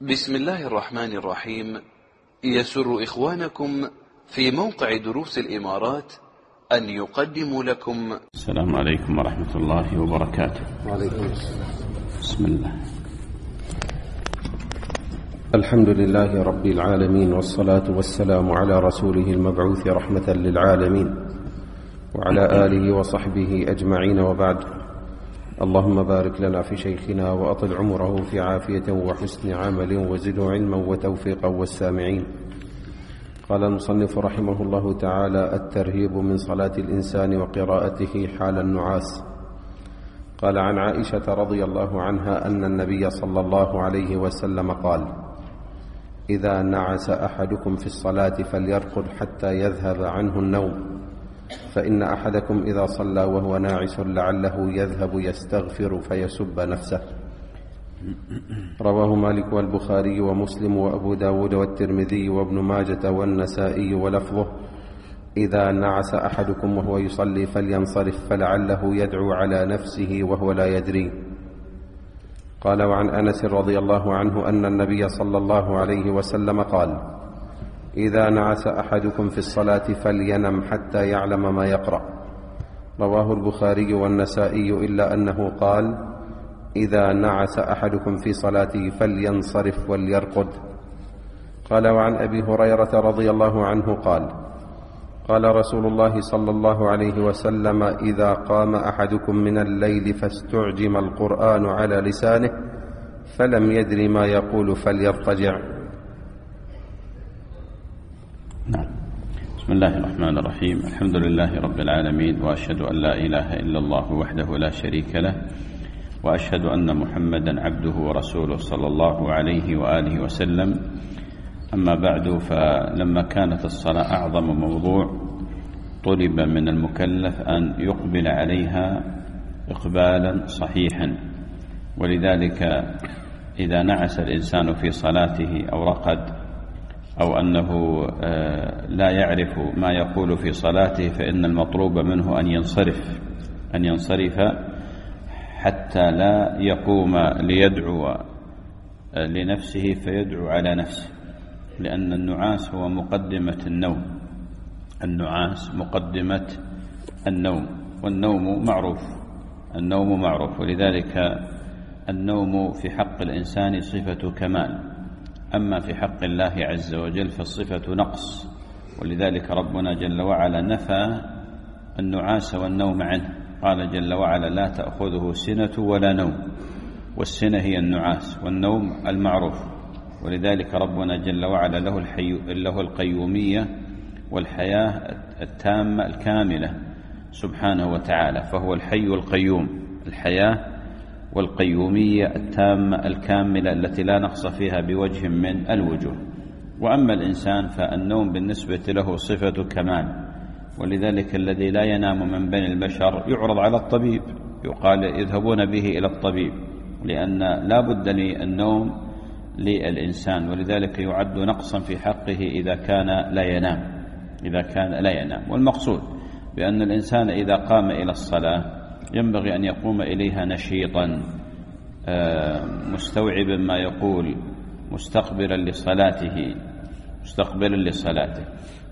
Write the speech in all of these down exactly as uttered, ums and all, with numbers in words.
بسم الله الرحمن الرحيم. يسر إخوانكم في موقع دروس الإمارات أن يقدموا لكم. السلام عليكم ورحمة الله وبركاته. وعليكم السلام. بسم الله. الحمد لله رب العالمين، والصلاة والسلام على رسوله المبعوث رحمة للعالمين وعلى آله وصحبه أجمعين، وبعد. اللهم بارك لنا في شيخنا وأطل عمره في عافية وحسن عمل وزده علما وتوفيقا والسامعين. قال المصنف رحمه الله تعالى: الترهيب من صلاة الإنسان وقراءته حال النعاس. قال عن عائشة رضي الله عنها أن النبي صلى الله عليه وسلم قال: إذا نعس أحدكم في الصلاة فليرقد حتى يذهب عنه النوم، فإن أحدكم إذا صلى وهو ناعس لعله يذهب يستغفر فيسب نفسه. رواه مالك والبخاري ومسلم وأبو داود والترمذي وابن ماجة والنسائي، ولفظه: إذا نعس أحدكم وهو يصلي فلينصرف فلعله يدعو على نفسه وهو لا يدري. قال وعن أنس رضي الله عنه أن النبي صلى الله عليه وسلم قال: إذا نعس أحدكم في الصلاة فلينم حتى يعلم ما يقرأ. رواه البخاري والنسائي، إلا أنه قال: إذا نعس أحدكم في صلاته فلينصرف وليرقد. قال وعن أبي هريرة رضي الله عنه قال: قال رسول الله صلى الله عليه وسلم: إذا قام أحدكم من الليل فاستعجم القرآن على لسانه فلم يدر ما يقول فليضطجع. نعم. بسم الله الرحمن الرحيم. الحمد لله رب العالمين، وأشهد أن لا إله إلا الله وحده لا شريك له، وأشهد أن محمدا عبده ورسوله صلى الله عليه وآله وسلم. أما بعد، فلما كانت الصلاة أعظم موضوع طلب من المكلف أن يقبل عليها إقبالا صحيحا، ولذلك إذا نعس الإنسان في صلاته أو رقد أو أنه لا يعرف ما يقول في صلاته فإن المطلوب منه أن ينصرف أن ينصرف حتى لا يقوم ليدعو لنفسه فيدعو على نفسه، لأن النعاس هو مقدمة النوم النعاس مقدمة النوم والنوم معروف النوم معروف ولذلك النوم في حق الإنسان صفة كمال، أما في حق الله عز وجل فالصفة نقص، ولذلك ربنا جل وعلا نفى النعاس والنوم عنه. قال جل وعلا: لا تأخذه سنة ولا نوم، والسنة هي النعاس والنوم المعروف، ولذلك ربنا جل وعلا له, الحي... له القيومية والحياة التامة الكاملة سبحانه وتعالى، فهو الحي القيوم، الحياة والقيومية التامة الكاملة التي لا نقص فيها بوجه من الوجوه. وأما الإنسان فالنوم بالنسبة له صفة كمال، ولذلك الذي لا ينام من بين البشر يعرض على الطبيب، يقال يذهبون به إلى الطبيب، لأن لا بد للنوم للإنسان، ولذلك يعد نقصا في حقه إذا كان لا ينام إذا كان لا ينام والمقصود بأن الإنسان إذا قام إلى الصلاة ينبغي أن يقوم إليها نشيطا مستوعبا ما يقول، مستقبلا لصلاته مستقبلا لصلاته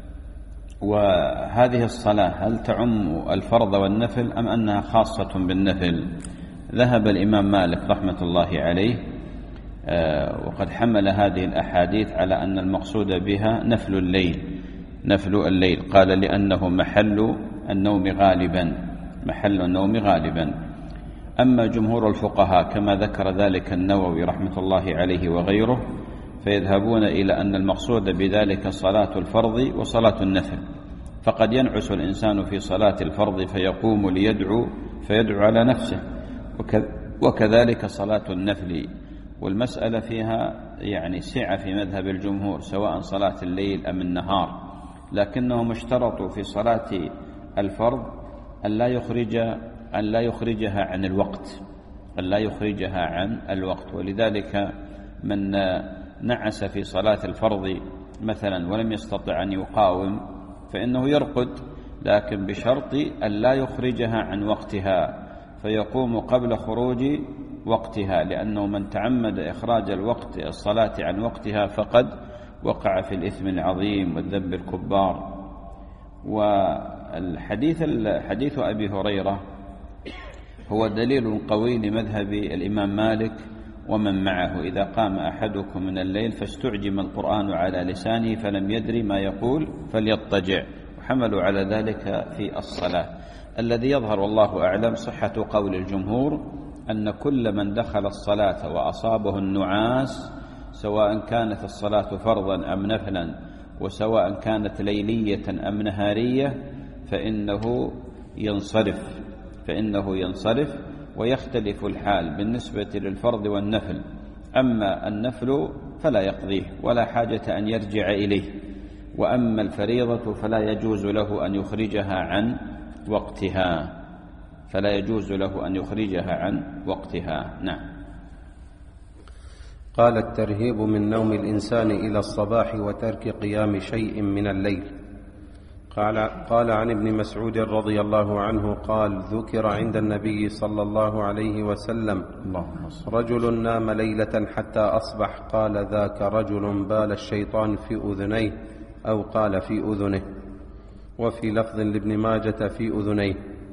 وهذه الصلاة هل تعم الفرض والنفل أم أنها خاصة بالنفل؟ ذهب الإمام مالك رحمة الله عليه وقد حمل هذه الأحاديث على أن المقصود بها نفل الليل نفل الليل قال: لأنه محل النوم غالبا محل النوم غالبا. أما جمهور الفقهاء كما ذكر ذلك النووي رحمة الله عليه وغيره فيذهبون إلى أن المقصود بذلك صلاة الفرض وصلاة النفل، فقد ينعس الإنسان في صلاة الفرض فيقوم ليدعو فيدعو على نفسه، وكذلك صلاة النفل. والمسألة فيها يعني سعة في مذهب الجمهور سواء صلاة الليل أم النهار، لكنهم اشترطوا في صلاة الفرض أن لا يخرج أن لا يخرجها عن الوقت أن لا يخرجها عن الوقت ولذلك من نعس في صلاة الفرض مثلا ولم يستطع أن يقاوم فإنه يرقد، لكن بشرط أن لا يخرجها عن وقتها، فيقوم قبل خروج وقتها، لأنه من تعمد إخراج الوقت الصلاة عن وقتها فقد وقع في الإثم العظيم والذنب الكبار. والحديث حديث أبي هريرة هو دليل قوي لمذهب الإمام مالك ومن معه: إذا قام أحدكم من الليل فاستعجم القرآن على لسانه فلم يدري ما يقول فليضطجع، وحملوا على ذلك في الصلاة. الذي يظهر والله أعلم صحة قول الجمهور أن كل من دخل الصلاة وأصابه النعاس، سواء كانت الصلاة فرضا أم نفلا، وسواء كانت ليلية أم نهارية، فإنه ينصرف فإنه ينصرف ويختلف الحال بالنسبة للفرض والنفل. أما النفل فلا يقضيه ولا حاجة أن يرجع إليه، وأما الفريضة فلا يجوز له أن يخرجها عن وقتها فلا يجوز له أن يخرجها عن وقتها. نعم. قال: الترهيب من نوم الإنسان إلى الصباح وترك قيام شيء من الليل. قال, قال عن ابن مسعود رضي الله عنه قال: ذكر عند النبي صلى الله عليه وسلم رجل نام ليلة حتى أصبح، قال: ذاك رجل بال الشيطان في أذنيه، أو قال في أذنه، وفي لفظ لابن ماجة في أذنيه،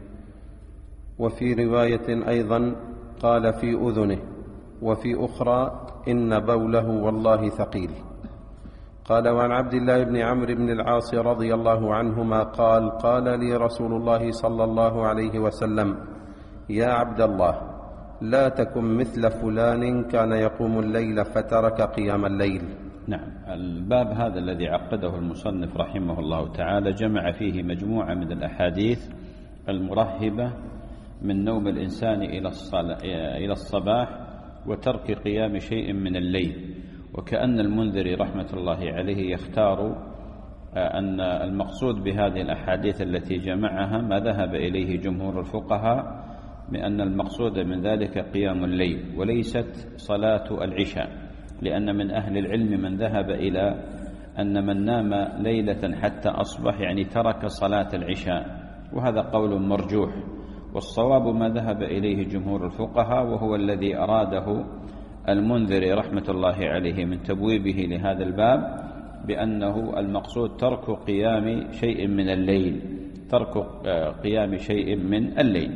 وفي رواية أيضا قال في أذنه، وفي أخرى إن بوله والله ثقيل. قال: وعن عبد الله بن عمرو بن العاص رضي الله عنهما قال: قال لي رسول الله صلى الله عليه وسلم: يا عبد الله، لا تكن مثل فلان كان يقوم الليل فترك قيام الليل. نعم. الباب هذا الذي عقده المصنف رحمه الله تعالى جمع فيه مجموعة من الأحاديث المرهبة من نوم الإنسان إلى الصباح وترك قيام شيء من الليل. وكأن المنذري رحمة الله عليه يختار أن المقصود بهذه الأحاديث التي جمعها ما ذهب إليه جمهور الفقهاء، بأن المقصود من ذلك قيام الليل وليست صلاة العشاء، لأن من أهل العلم من ذهب إلى أن من نام ليلة حتى أصبح يعني ترك صلاة العشاء، وهذا قول مرجوح. والصواب ما ذهب إليه جمهور الفقهاء، وهو الذي أراده المنذري رحمة الله عليه من تبويبه لهذا الباب، بأنه المقصود ترك قيام شيء من الليل ترك قيام شيء من الليل.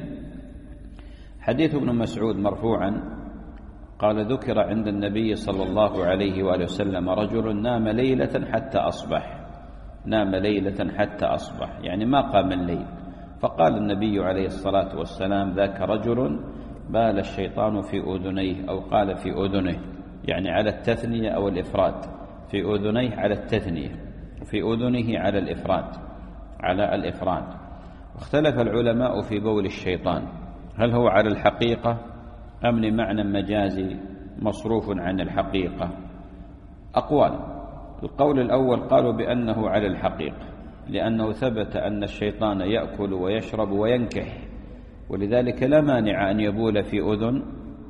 حديث ابن مسعود مرفوعا قال: ذكر عند النبي صلى الله عليه وآله وسلم رجل نام ليلة حتى أصبح نام ليلة حتى أصبح يعني ما قام الليل. فقال النبي عليه الصلاة والسلام: ذاك رجل بال الشيطان في أذنيه، أو قال في أذنه، يعني على التثنية أو الإفراد، في أذنيه على التثنية، وفي أذنه على الإفراد على الإفراد واختلف العلماء في بول الشيطان، هل هو على الحقيقة أم لمعنى مجازي مصروف عن الحقيقة؟ أقوال. القول الأول قالوا بأنه على الحقيقة، لأنه ثبت أن الشيطان يأكل ويشرب وينكح، ولذلك لا مانع أن يبول في أذن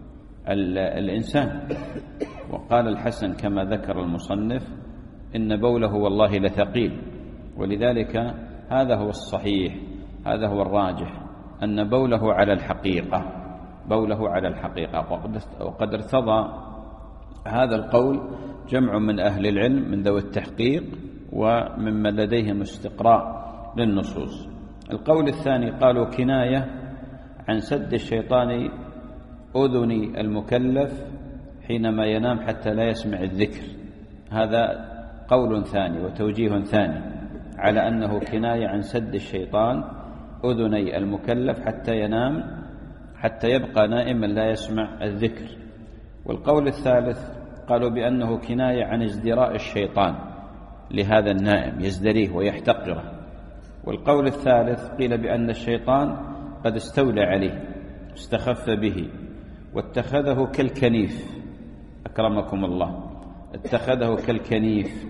الإنسان. وقال الحسن كما ذكر المصنف: إن بوله والله لثقيل. ولذلك هذا هو الصحيح، هذا هو الراجح، أن بوله على الحقيقة بوله على الحقيقة وقد ارتضى هذا القول جمع من أهل العلم من ذوي التحقيق وممن لديهم استقراء للنصوص. القول الثاني قالوا كناية عن سد الشيطان أذن المكلف حينما ينام حتى لا يسمع الذكر، هذا قول ثاني وتوجيه ثاني على أنه كناية عن سد الشيطان أذني المكلف حتى ينام حتى يبقى نائما لا يسمع الذكر. والقول الثالث قالوا بأنه كناية عن ازدراء الشيطان لهذا النائم، يزدريه ويحتقره. والقول الثالث قيل بأن الشيطان قد استولى عليه، استخف به واتخذه كالكنيف، أكرمكم الله، اتخذه كالكنيف،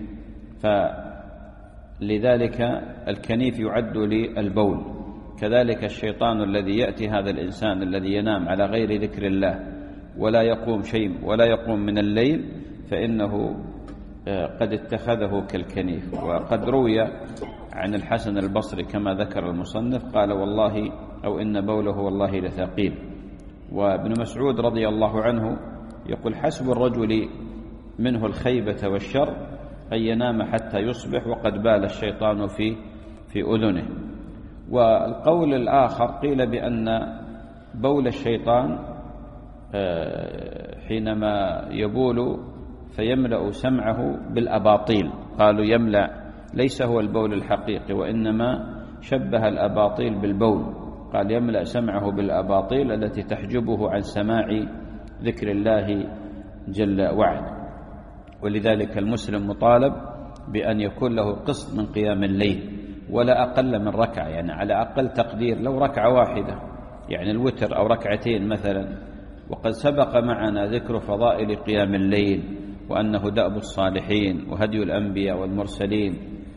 فلذلك الكنيف يعد للبول. كذلك الشيطان الذي يأتي هذا الإنسان الذي ينام على غير ذكر الله ولا يقوم شيء ولا يقوم من الليل، فإنه قد اتخذه كالكنيف. وقد روي عن الحسن البصري كما ذكر المصنف قال: والله أو إن بوله والله لثقيل. وابن مسعود رضي الله عنه يقول حسب الرجل منه الخيبة والشر أن ينام حتى يصبح وقد بال الشيطان في في أذنه. والقول الآخر قيل بأن بول الشيطان حينما يبول فيملأ سمعه بالأباطيل، قالوا يملأ ليس هو البول الحقيقي وإنما شبه الأباطيل بالبول، قال يملأ سمعه بالأباطيل التي تحجبه عن سماع ذكر الله جل وعلا. ولذلك المسلم مطالب بأن يكون له قسط من قيام الليل ولا أقل من ركعة، يعني على أقل تقدير لو ركعة واحدة يعني الوتر أو ركعتين مثلا. وقد سبق معنا ذكر فضائل قيام الليل وأنه دأب الصالحين وهدي الأنبياء والمرسلين،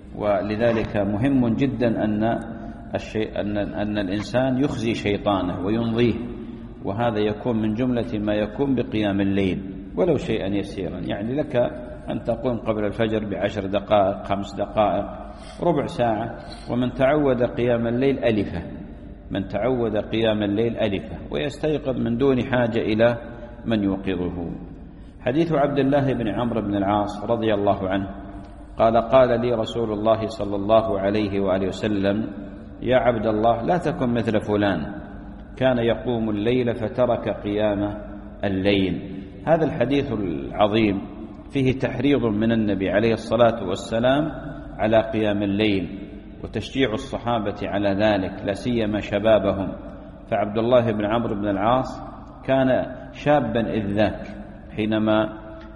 ولذلك مهم جدا أن الشيء أن أن الإنسان يخزي شيطانه وينظيه، وهذا يكون من جملة ما يكون بقيام الليل ولو شيئا يسيرا. يعني لك أن تقوم قبل الفجر بعشر دقائق خمس دقائق ربع ساعة، ومن تعود قيام الليل ألفه من تعود قيام الليل ألفه ويستيقظ من دون حاجة إلى من يوقظه. حديث عبد الله بن عمرو بن العاص رضي الله عنه قال قال لي رسول الله صلى الله عليه وآله وسلم يا عبد الله لا تكن مثل فلان كان يقوم الليل فترك قيام الليل. هذا الحديث العظيم فيه تحريض من النبي عليه الصلاة والسلام على قيام الليل وتشجيع الصحابة على ذلك لا سيما شبابهم. فعبد الله بن عمرو بن العاص كان شابا إذ ذاك حينما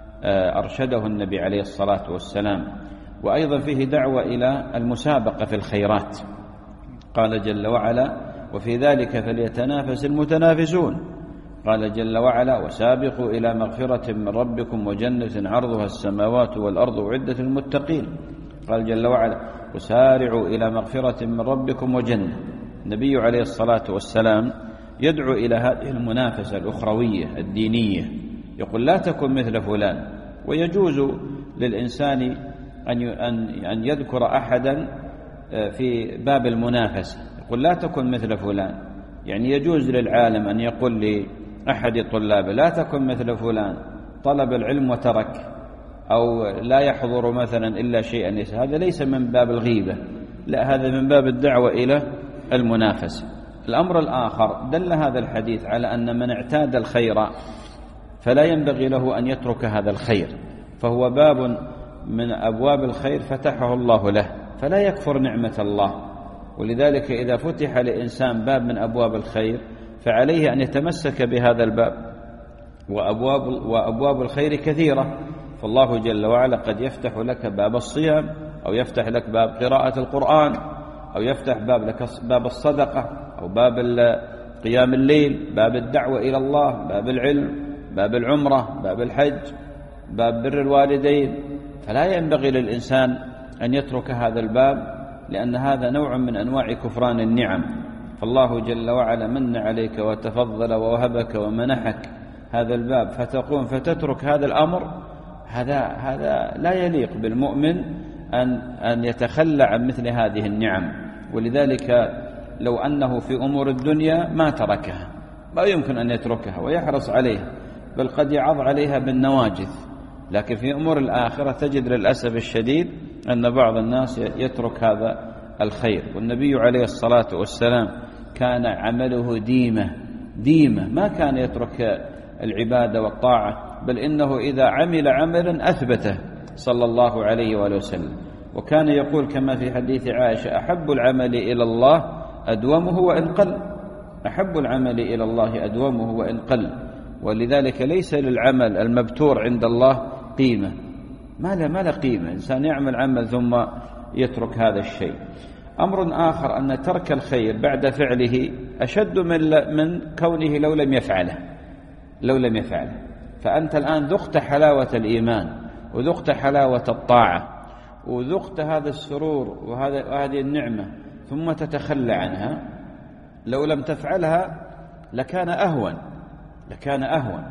أرشده النبي عليه الصلاة والسلام. وأيضا فيه دعوة إلى المسابقة في الخيرات، قال جل وعلا وفي ذلك فليتنافس المتنافسون، قال جل وعلا وسابقوا إلى مغفرة من ربكم وجنة عرضها السماوات والأرض أعدت للمتقين، قال جل وعلا وسارعوا إلى مغفرة من ربكم وجنة. النبي عليه الصلاة والسلام يدعو إلى هذه المنافسة الأخروية الدينية، يقول لا تكن مثل فلان. ويجوز للإنسان أن يذكر أحدا في باب المنافسة، يقول لا تكن مثل فلان، يعني يجوز للعالم أن يقول لأحد طلابه لا تكن مثل فلان طلب العلم وترك أو لا يحضر مثلا إلا شيئا، هذا ليس من باب الغيبة، لا هذا من باب الدعوة إلى المنافسة. الأمر الآخر دل هذا الحديث على أن من اعتاد الخير فلا ينبغي له أن يترك هذا الخير، فهو باب من أبواب الخير فتحه الله له فلا يكفر نعمة الله. ولذلك إذا فتح لإنسان باب من أبواب الخير فعليه أن يتمسك بهذا الباب، وأبواب, وأبواب الخير كثيرة، فالله جل وعلا قد يفتح لك باب الصيام أو يفتح لك باب قراءة القرآن أو يفتح باب لك باب الصدقة أو باب قيام الليل، باب الدعوة إلى الله، باب العلم، باب العمرة، باب الحج، باب بر الوالدين. فلا ينبغي للإنسان أن يترك هذا الباب، لأن هذا نوع من أنواع كفران النعم. فالله جل وعلا من عليك وتفضل ووهبك ومنحك هذا الباب فتقوم فتترك هذا الأمر، هذا هذا لا يليق بالمؤمن أن أن يتخلى عن مثل هذه النعم. ولذلك لو أنه في أمور الدنيا ما تركها، ما يمكن أن يتركها ويحرص عليها، بل قد يعض عليها بالنواجذ. لكن في أمور الآخرة تجد للأسف الشديد أن بعض الناس يترك هذا الخير. والنبي عليه الصلاة والسلام كان عمله ديمة ديمة، ما كان يترك العبادة والطاعة، بل إنه إذا عمل عملا أثبته صلى الله عليه وآله وسلم. وكان يقول كما في حديث عائشة أحب العمل إلى الله أدومه وإن قل، أحب العمل إلى الله أدومه وإن قل. ولذلك ليس للعمل المبتور عند الله قيمة، ما له ما له قيمة، إنسان يعمل عمل ثم يترك هذا الشيء. أمر آخر أن ترك الخير بعد فعله أشد من من كونه لو لم يفعله لو لم يفعله فأنت الآن ذقت حلاوة الإيمان وذقت حلاوة الطاعة وذقت هذا السرور وهذا وهذه النعمة ثم تتخلى عنها، لو لم تفعلها لكان أهون لكان أهون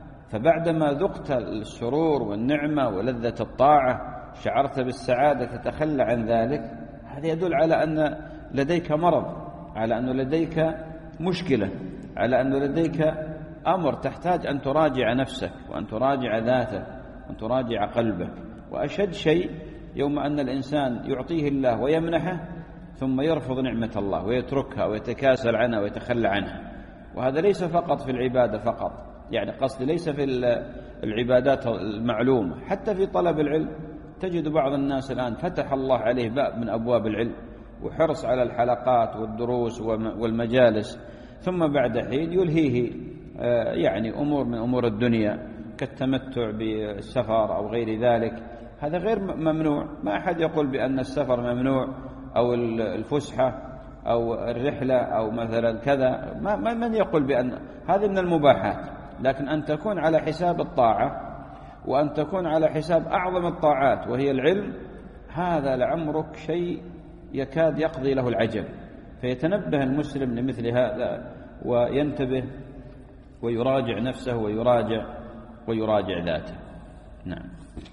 فبعدما ذقت السرور والنعمة ولذة الطاعة شعرت بالسعادة تتخلى عن ذلك، هذا يدل على أن لديك مرض، على أن لديك مشكلة، على أن لديك أمر تحتاج أن تراجع نفسك وأن تراجع ذاتك وأن تراجع قلبك. وأشد شيء يوم أن الإنسان يعطيه الله ويمنحه ثم يرفض نعمة الله ويتركها ويتكاسل عنها ويتخلى عنها. وهذا ليس فقط في العبادة فقط، يعني قصدي ليس في العبادات المعلومة، حتى في طلب العلم تجد بعض الناس الآن فتح الله عليه باب من أبواب العلم وحرص على الحلقات والدروس والمجالس، ثم بعد حين يلهيه يعني أمور من أمور الدنيا كالتمتع بالسفر أو غير ذلك. هذا غير ممنوع، ما أحد يقول بأن السفر ممنوع أو الفسحة أو الرحلة أو مثلا كذا، ما من يقول بأن هذه من المباحات، لكن أن تكون على حساب الطاعة وأن تكون على حساب أعظم الطاعات وهي العلم، هذا لعمرك شيء يكاد يقضي له العجب. فيتنبه المسلم لمثل هذا وينتبه ويراجع نفسه ويراجع ويراجع ذاته. نعم.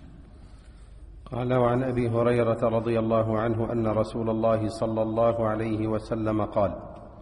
قال: وعن أبي هريرة رضي الله عنه أن رسول الله صلى الله عليه وسلم قال: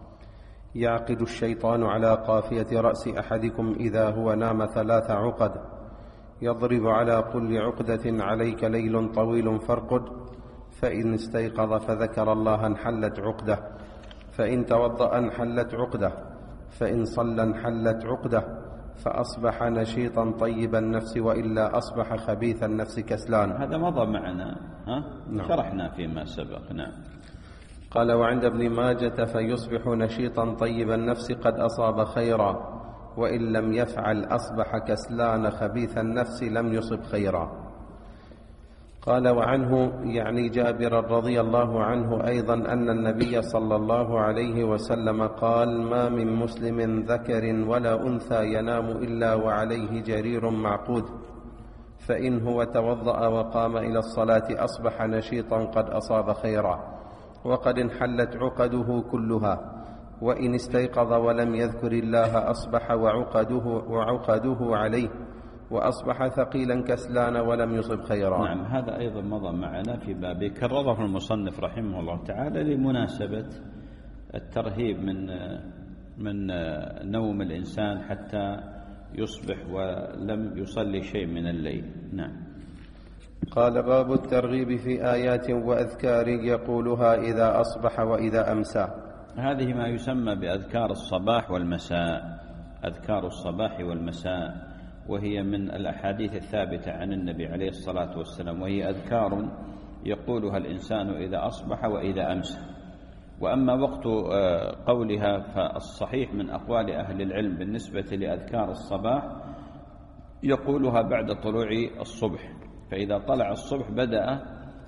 يعقد الشيطان على قافية رأس أحدكم إذا هو نام ثلاث عقد، يضرب على كل عقدة: عليك ليل طويل فارقد، فإن استيقظ فذكر الله انحلت عقدة، فإن توضأ انحلت عقدة، فإن صلى انحلت عقدة، فأصبح نشيطا طيب النفس، وإلا أصبح خبيث النفس كسلان. هذا مضى معنا، ها؟ نعم. شرحنا فيما سبق. نعم. قال: وعند ابن ماجة: فيصبح نشيطا طيب النفس قد أصاب خيرا، وإن لم يفعل أصبح كسلان خبيث النفس لم يصب خيرا. قال: وعنه يعني جابر رضي الله عنه أيضا أن النبي صلى الله عليه وسلم قال: ما من مسلم ذكر ولا أنثى ينام إلا وعليه جرير معقود، فإن هو توضأ وقام إلى الصلاة أصبح نشيطا قد أصاب خيرا، وقد انحلت عقده كلها، وإن استيقظ ولم يذكر الله أصبح وعقده, وعقده عليه، وأصبح ثقيلا كسلان ولم يصب خيرا. نعم. هذا أيضا مضى معنا في باب كرره المصنف رحمه الله تعالى لمناسبة الترهيب من من نوم الإنسان حتى يصبح ولم يصلي شيء من الليل. نعم. قال: باب الترغيب في آيات وأذكار يقولها إذا أصبح وإذا أمسى. هذه ما يسمى بأذكار الصباح والمساء، أذكار الصباح والمساء، وهي من الأحاديث الثابتة عن النبي عليه الصلاة والسلام، وهي أذكار يقولها الإنسان إذا أصبح وإذا أمسى. وأما وقت قولها فالصحيح من أقوال أهل العلم بالنسبة لأذكار الصباح يقولها بعد طلوع الصبح، فإذا طلع الصبح بدأ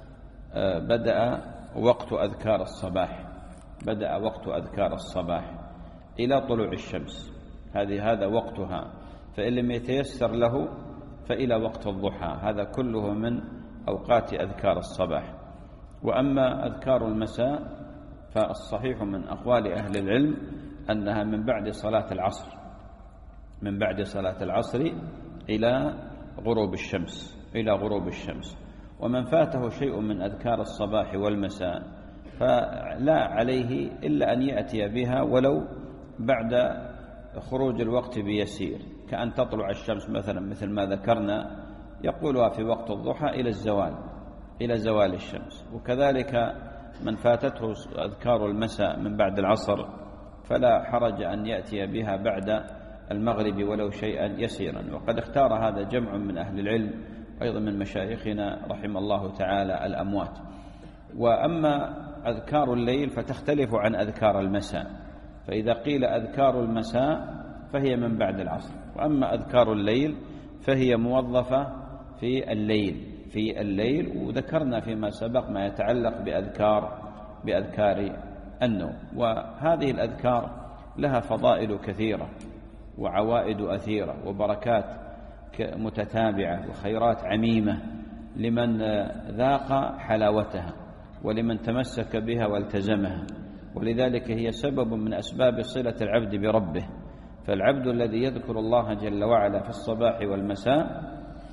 بدأ وقت أذكار الصباح بدأ وقت أذكار الصباح إلى طلوع الشمس، هذه هذا وقتها. فإن لم يتيسر له فإلى وقت الضحى، هذا كله من أوقات أذكار الصباح. وأما أذكار المساء فالصحيح من أقوال أهل العلم أنها من بعد صلاة العصر من بعد صلاة العصر إلى غروب الشمس إلى غروب الشمس. ومن فاته شيء من أذكار الصباح والمساء فلا عليه إلا أن يأتي بها ولو بعد خروج الوقت بيسير، كأن تطلع الشمس مثلا مثل ما ذكرنا يقولها في وقت الضحى إلى الزوال إلى زوال الشمس. وكذلك من فاتته أذكار المساء من بعد العصر فلا حرج أن يأتي بها بعد المغرب ولو شيئا يسيرا. وقد اختار هذا جمع من أهل العلم أيضا من مشايخنا رحم الله تعالى الأموات. وأما أذكار الليل فتختلف عن أذكار المساء، فإذا قيل أذكار المساء فهي من بعد العصر، وأما أذكار الليل فهي موظفة في الليل في الليل وذكرنا فيما سبق ما يتعلق بأذكار بأذكار النوم. وهذه الأذكار لها فضائل كثيرة وعوائد أثيرة وبركات متتابعة وخيرات عميمة لمن ذاق حلاوتها ولمن تمسك بها والتزمها. ولذلك هي سبب من أسباب صلة العبد بربه. فالعبد الذي يذكر الله جل وعلا في الصباح والمساء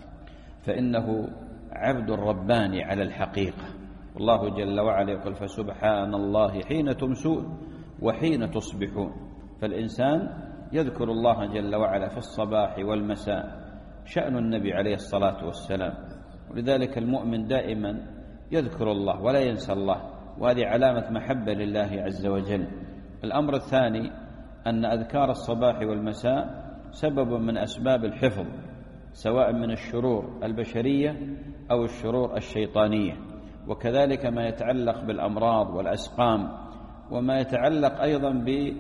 فإنه عبد رباني على الحقيقة. والله جل وعلا يقول: فسبحان الله حين تمسون وحين تصبحون. فالإنسان يذكر الله جل وعلا في الصباح والمساء، شأن النبي عليه الصلاة والسلام، ولذلك المؤمن دائما يذكر الله ولا ينسى الله، وهذه علامة محبة لله عز وجل. الأمر الثاني أن أذكار الصباح والمساء سبب من أسباب الحفظ، سواء من الشرور البشرية أو الشرور الشيطانية، وكذلك ما يتعلق بالأمراض والأسقام، وما يتعلق أيضا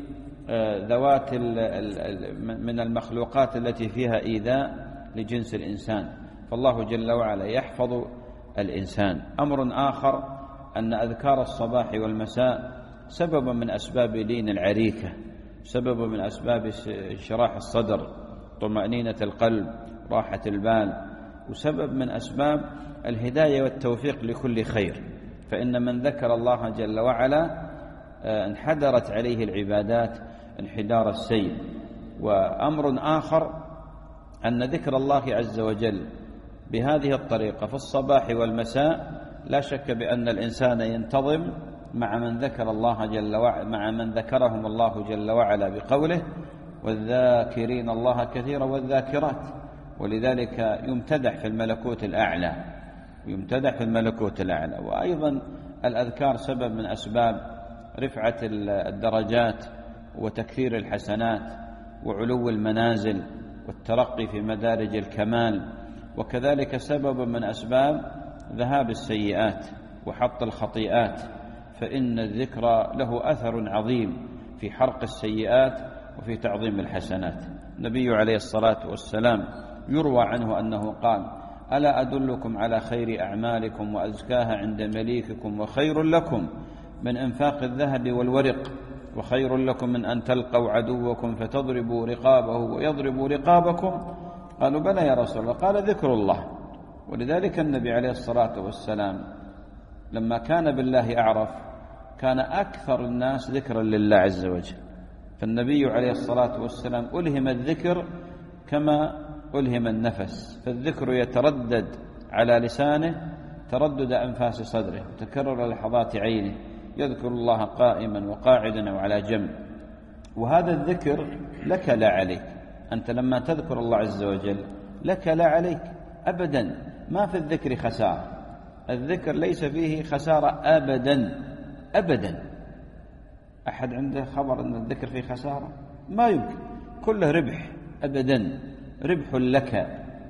بذوات من المخلوقات التي فيها إيذاء لجنس الإنسان، فالله جل وعلا يحفظ الإنسان. أمر آخر أن أذكار الصباح والمساء سبب من أسباب لين العريكة، سبب من أسباب انشراح الصدر، طمأنينة القلب، راحة البال، وسبب من أسباب الهداية والتوفيق لكل خير. فإن من ذكر الله جل وعلا انحدرت عليه العبادات انحدار السيل. وأمر آخر أن ذكر الله عز وجل بهذه الطريقة في الصباح والمساء لا شك بأن الإنسان ينتظم مع من ذكر الله جل وعلا، مع من ذكرهم الله جل وعلا بقوله والذاكرين الله كثيرا والذاكرات، ولذلك يمتدح في الملكوت الأعلى، يمتدح في الملكوت الأعلى. وأيضا الأذكار سبب من أسباب رفعة الدرجات وتكثير الحسنات وعلو المنازل والترقي في مدارج الكمال، وكذلك سبب من أسباب ذهاب السيئات وحط الخطيئات، فإن الذكر له أثر عظيم في حرق السيئات وفي تعظيم الحسنات. النبي عليه الصلاة والسلام يروى عنه أنه قال ألا أدلكم على خير أعمالكم وأزكاها عند مليككم وخير لكم من إنفاق الذهب والورق وخير لكم من أن تلقوا عدوكم فتضربوا رقابه ويضربوا رقابكم؟ قالوا بلى يا رسول الله. قال ذكر الله. ولذلك النبي عليه الصلاة والسلام لما كان بالله أعرف كان أكثر الناس ذكرا لله عز وجل، فالنبي عليه الصلاة والسلام ألهم الذكر كما ألهم النفس، فالذكر يتردد على لسانه تردد أنفاس صدره وتكرر لحظات عينه، يذكر الله قائما وقاعدا وعلى جنب. وهذا الذكر لك لا عليك، أنت لما تذكر الله عز وجل لك لا عليك أبدا، ما في الذكر خسارة، الذكر ليس فيه خسارة أبدا أبدا. أحد عنده خبر أن الذكر فيه خسارة؟ ما يمكن، كله ربح أبدا، ربح لك.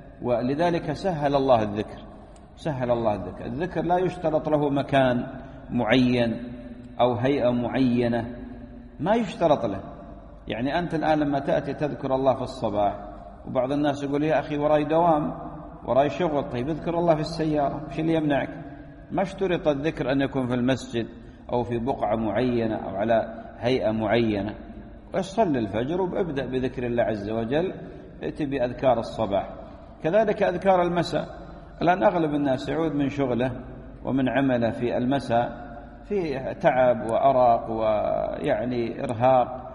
ولذلك سهل الله الذكر، سهل الله الذكر. الذكر لا يشترط له مكان معين أو هيئة معينة، ما يشترط له. يعني أنت الآن لما تأتي تذكر الله في الصباح، وبعض الناس يقول يا أخي وراي دوام وراي شغل، طيب اذكر الله في السيارة، وش اللي يمنعك؟ ما اشترط الذكر أن يكون في المسجد أو في بقعة معينة أو على هيئة معينة. وصل الفجر وابدأ بذكر الله عز وجل، ائت بأذكار الصباح. كذلك أذكار المساء. الآن أغلب الناس يعود من شغله ومن عمله في المساء في تعب وأرق ويعني إرهاق،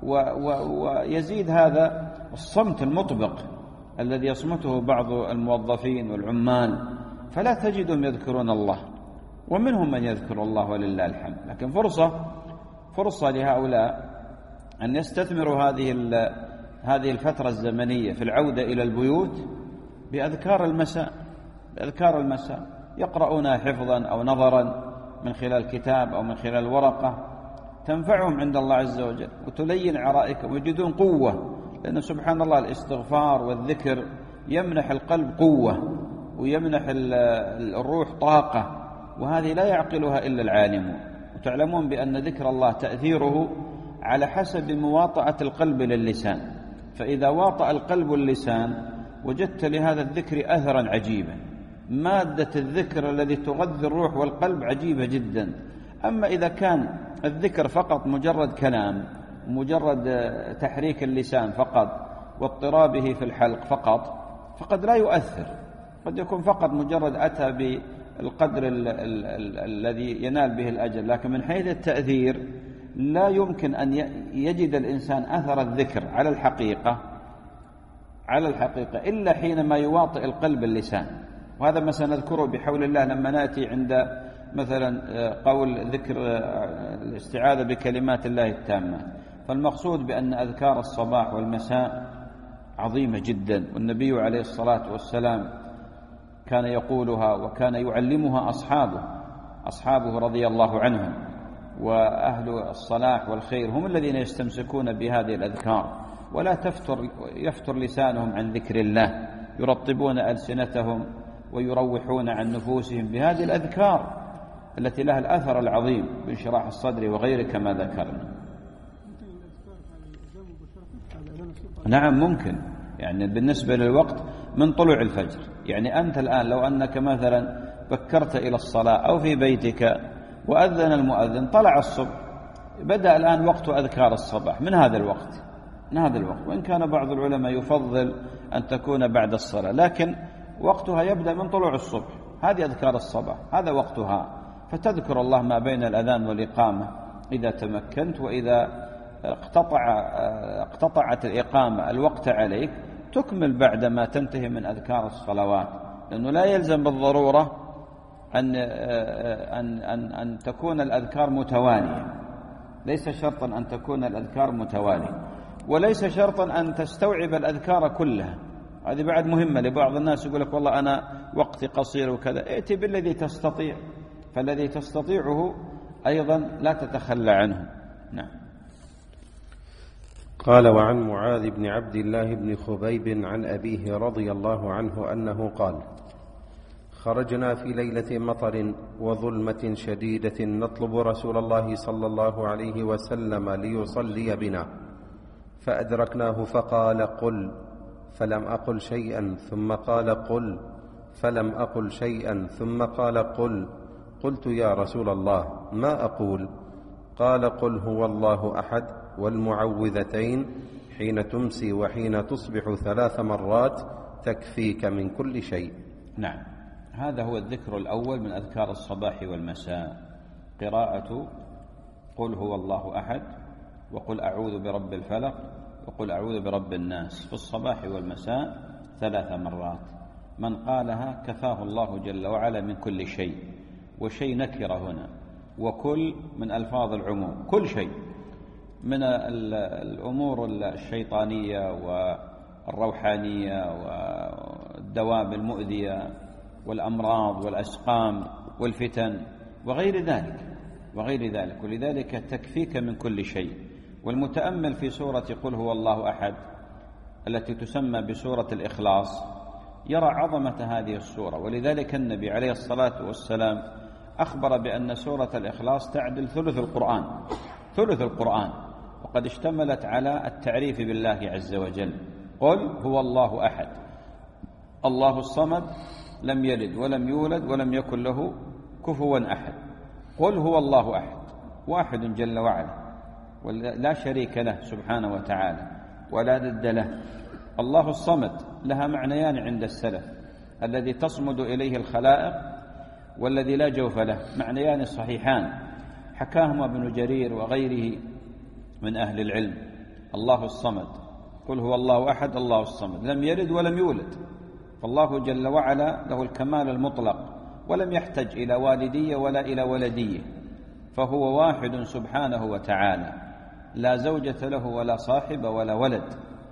ويزيد هذا الصمت المطبق الذي يصمته بعض الموظفين والعمال، فلا تجدهم يذكرون الله، ومنهم من يذكر الله ولله الحمد. لكن فرصة فرصة لهؤلاء أن يستثمروا هذه هذه الفترة الزمنية في العودة إلى البيوت بأذكار المساء، بأذكار المساء يقرؤونها حفظا أو نظرا من خلال كتاب أو من خلال ورقة تنفعهم عند الله عز وجل وتلين عرائكم ويجدون قوة، لأن سبحان الله الاستغفار والذكر يمنح القلب قوة ويمنح الروح طاقة، وهذه لا يعقلها إلا العالمون. وتعلمون بأن ذكر الله تأثيره على حسب مواطأة القلب للسان، فإذا واطأ القلب اللسان وجدت لهذا الذكر أثرا عجيبا. مادة الذكر الذي تغذي الروح والقلب عجيبة جدا. أما إذا كان الذكر فقط مجرد كلام، مجرد تحريك اللسان فقط واضطرابه في الحلق فقط، فقد لا يؤثر، قد يكون فقط مجرد أتى بالقدر ال ال ال الذي ينال به الأجر، لكن من حيث التأثير لا يمكن أن يجد الإنسان أثر الذكر على الحقيقة على الحقيقة إلا حينما يواطئ القلب اللسان. وهذا ما سنذكره بحول الله لما نأتي عند مثلا قول ذكر الاستعاذة بكلمات الله التامة. فالمقصود بأن أذكار الصباح والمساء عظيمة جدا، والنبي عليه الصلاة والسلام كان يقولها وكان يعلمها أصحابه أصحابه رضي الله عنهم، وأهل الصلاح والخير هم الذين يستمسكون بهذه الأذكار، ولا تفتر يفتر لسانهم عن ذكر الله، يرطبون ألسنتهم ويروحون عن نفوسهم بهذه الأذكار التي لها الأثر العظيم بانشراح الصدر وغيره كما ذكرنا. نعم ممكن، يعني بالنسبة للوقت من طلوع الفجر. يعني أنت الآن لو أنك مثلا بكرت إلى الصلاة أو في بيتك وأذن المؤذن طلع الصبح، بدأ الآن وقت أذكار الصباح من هذا الوقت من هذا الوقت وإن كان بعض العلماء يفضل أن تكون بعد الصلاة، لكن وقتها يبدأ من طلوع الصبح. هذه أذكار الصباح، هذا وقتها، فتذكر الله ما بين الأذان والإقامة إذا تمكنت، وإذا اقتطع اقتطعت الإقامة الوقت عليك تكمل بعد ما تنتهي من أذكار الصلوات، لأنه لا يلزم بالضرورة أن أن أن أن تكون الأذكار متوالية، ليس شرطا أن تكون الأذكار متوالية، وليس شرطا أن تستوعب الأذكار كلها. هذه بعد مهمة لبعض الناس، يقول لك والله أنا وقتي قصير وكذا، ائتي بالذي تستطيع، فالذي تستطيعه أيضا لا تتخلى عنه. نعم. قال: وعن معاذ بن عبد الله بن خبيب عن أبيه رضي الله عنه أنه قال: خرجنا في ليلة مطر وظلمة شديدة نطلب رسول الله صلى الله عليه وسلم ليصلي بنا، فأدركناه فقال: قل، فلم أقل شيئا، ثم قال: قل، فلم أقل شيئا، ثم قال: قل. قلت: يا رسول الله ما أقول؟ قال: قل هو الله أحد والمعوذتين حين تمسي وحين تصبح ثلاث مرات تكفيك من كل شيء. نعم، هذا هو الذكر الأول من أذكار الصباح والمساء، قراءة قل هو الله أحد، وقل أعوذ برب الفلق، وقل أعوذ برب الناس في الصباح والمساء ثلاث مرات. من قالها كفاه الله جل وعلا من كل شيء، وشيء نكر هنا، وكل من ألفاظ العموم، كل شيء من الأمور الشيطانية والروحانية والدواب المؤذية والأمراض والأسقام والفتن وغير ذلك وغير ذلك ولذلك تكفيك من كل شيء. والمتأمل في سورة قل هو الله أحد التي تسمى بسورة الإخلاص يرى عظمة هذه السورة، ولذلك النبي عليه الصلاة والسلام أخبر بأن سورة الإخلاص تعدل ثلث القرآن ثلث القرآن وقد اشتملت على التعريف بالله عز وجل. قل هو الله أحد، الله الصمد، لم يلد ولم يولد ولم يكن له كفوا أحد. قل هو الله أحد، واحد جل وعلا ولا شريك له سبحانه وتعالى ولا ضد له. الله الصمد لها معنيان عند السلف: الذي تصمد إليه الخلائق والذي لا جوف له، معنيان صحيحان حكاهما ابن جرير وغيره من أهل العلم. الله الصمد، قل هو الله أحد، الله الصمد، لم يلد ولم يولد، فالله جل وعلا له الكمال المطلق ولم يحتج إلى والدية ولا إلى ولدية، فهو واحد سبحانه وتعالى، لا زوجة له ولا صاحب ولا ولد.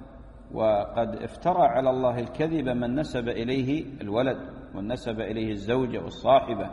وقد افترى على الله الكذب من نسب إليه الولد ونسب إليه الزوجة والصاحبة،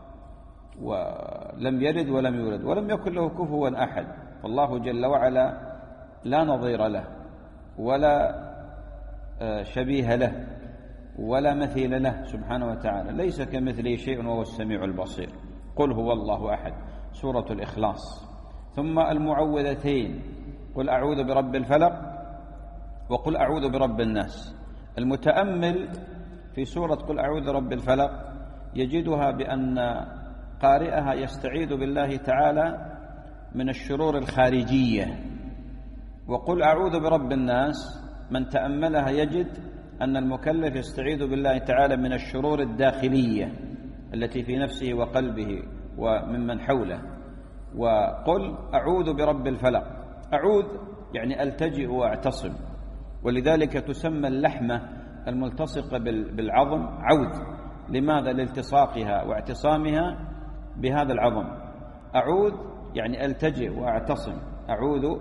ولم يلد ولم يولد ولم يكن له كفوا أحد. فالله جل وعلا لا نظير له ولا شبيه له ولا مثيل له سبحانه وتعالى، ليس كمثله شيء وهو السميع البصير. قل هو الله أحد، سورة الإخلاص. ثم المعوذتين، قل أعوذ برب الفلق وقل أعوذ برب الناس. المتأمل في سورة قل أعوذ برب الفلق يجدها بأن قارئها يستعيذ بالله تعالى من الشرور الخارجية، وقل أعوذ برب الناس من تأملها يجد أن المكلف يستعيذ بالله تعالى من الشرور الداخلية التي في نفسه وقلبه وممن حوله. وقل أعوذ برب الفلق، أعوذ يعني ألتجئ وأعتصم، ولذلك تسمى اللحمة الملتصقة بالعظم عوذ. لماذا؟ لالتصاقها واعتصامها بهذا العظم. أعوذ يعني ألتجئ وأعتصم، أعوذ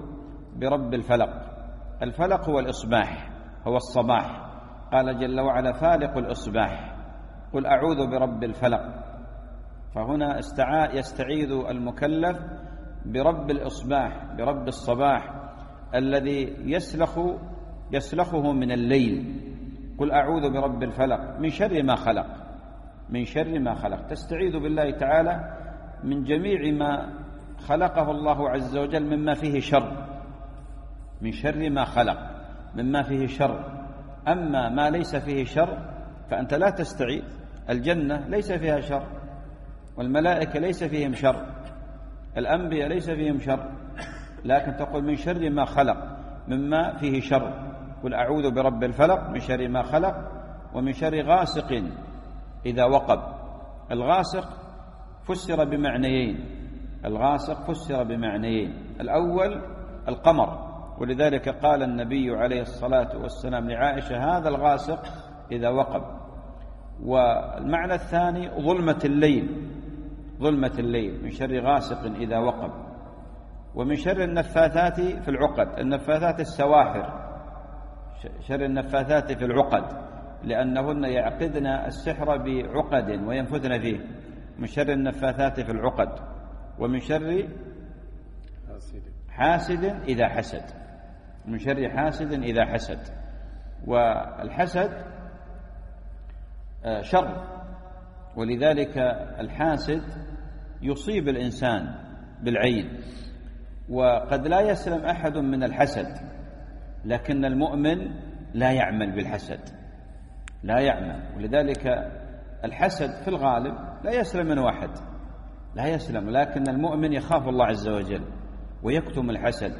برب الفلق. الفلق هو الإصباح، هو الصباح. قال جل وعلا فالق الإصباح، قل أعوذ برب الفلق. فهنا استعاء يستعيذ المكلف برب الإصباح، برب الصباح الذي يسلخ يسلخه من الليل. قل أعوذ برب الفلق من شر ما خلق، من شر ما خلق. تستعيذ بالله تعالى من جميع ما خلقه الله عز وجل مما فيه شر، من شر ما خلق مما فيه شر. أما ما ليس فيه شر فأنت لا تستعيذ. الجنة ليس فيها شر، والملائكة ليس فيهم شر، الأنبياء ليس فيهم شر، لكن تقول من شر ما خلق مما فيه شر. قل أعوذ برب الفلق من شر ما خلق ومن شر غاسق إذا وقب. الغاسق فسر بمعنيين، الغاسق فسر بمعنيين. الأول القمر، ولذلك قال النبي عليه الصلاة والسلام لعائشة هذا الغاسق إذا وقب. والمعنى الثاني ظلمة الليل، ظلمة الليل من شر غاسق إذا وقب. ومن شر النفاثات في العقد، النفاثات السواحر، شر النفاثات في العقد لأنهن يعقدن السحر بعقد وينفثن فيه. من شر النفاثات في العقد. ومن شر حاسد إذا حسد، من شر حاسد إذا حسد. والحسد شر، ولذلك الحاسد يصيب الإنسان بالعين. وقد لا يسلم أحد من الحسد، لكن المؤمن لا يعمل بالحسد، لا يعمل. ولذلك الحسد في الغالب لا يسلم من واحد، لا يسلم، لكن المؤمن يخاف الله عز وجل ويكتم الحسد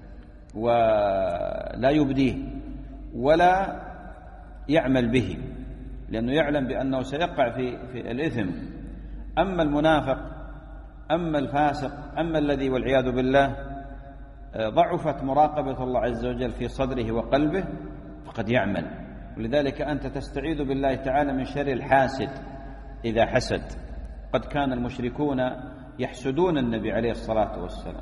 ولا يبديه ولا يعمل به، لأنه يعلم بأنه سيقع في, في الإثم. أما المنافق، أما الفاسق، أما الذي والعياذ بالله ضعفت مراقبة الله عز وجل في صدره وقلبه فقد يعمل. ولذلك أنت تستعيذ بالله تعالى من شر الحاسد إذا حسد. قد كان المشركون يحسدون النبي عليه الصلاة والسلام،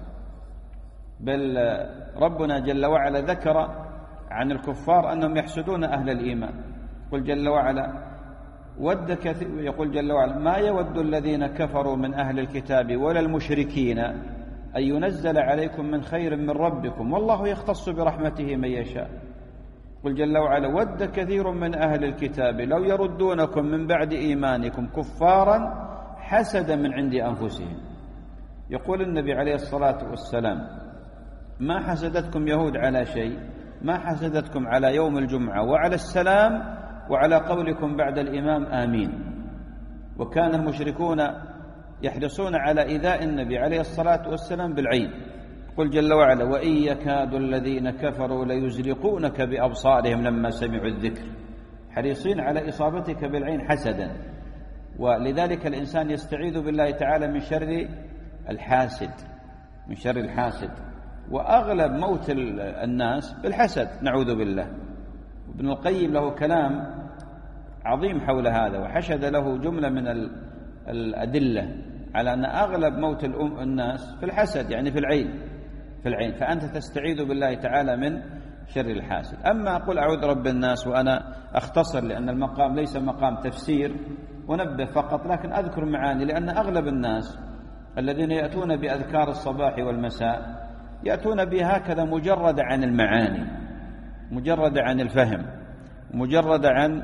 بل ربنا جل وعلا ذكر عن الكفار أنهم يحسدون أهل الإيمان. قل جل وعلا ود كثير، يقول جل وعلا ما يود الذين كفروا من أهل الكتاب ولا المشركين أن ينزل عليكم من خير من ربكم والله يختص برحمته من يشاء. قل جل وعلا ود كثير من أهل الكتاب لو يردونكم من بعد إيمانكم كفارا حسدا من عند أنفسهم. يقول النبي عليه الصلاة والسلام ما حسدتكم يهود على شيء، ما حسدتكم على يوم الجمعة وعلى السلام وعلى قولكم بعد الإمام آمين. وكان المشركون يحرصون على إيذاء النبي عليه الصلاة والسلام بالعين. قل جل وعلا وإن يكاد الذين كفروا ليزلقونك بأبصارهم لما سمعوا الذكر، حريصين على إصابتك بالعين حسدا. ولذلك الإنسان يستعيذ بالله تعالى من شر الحاسد، من شر الحاسد. وأغلب موت الناس بالحسد نعوذ بالله. ابن القيم له كلام عظيم حول هذا، وحشد له جملة من الأدلة على أن أغلب موت الناس في الحسد، يعني في العين، في العين. فأنت تستعيذ بالله تعالى من شر الحاسد. أما قل أعوذ رب الناس، وأنا أختصر لأن المقام ليس مقام تفسير ونبه فقط، لكن أذكر معاني، لأن أغلب الناس الذين يأتون بأذكار الصباح والمساء يأتون بهكذا مجرد عن المعاني، مجرد عن الفهم، مجرد عن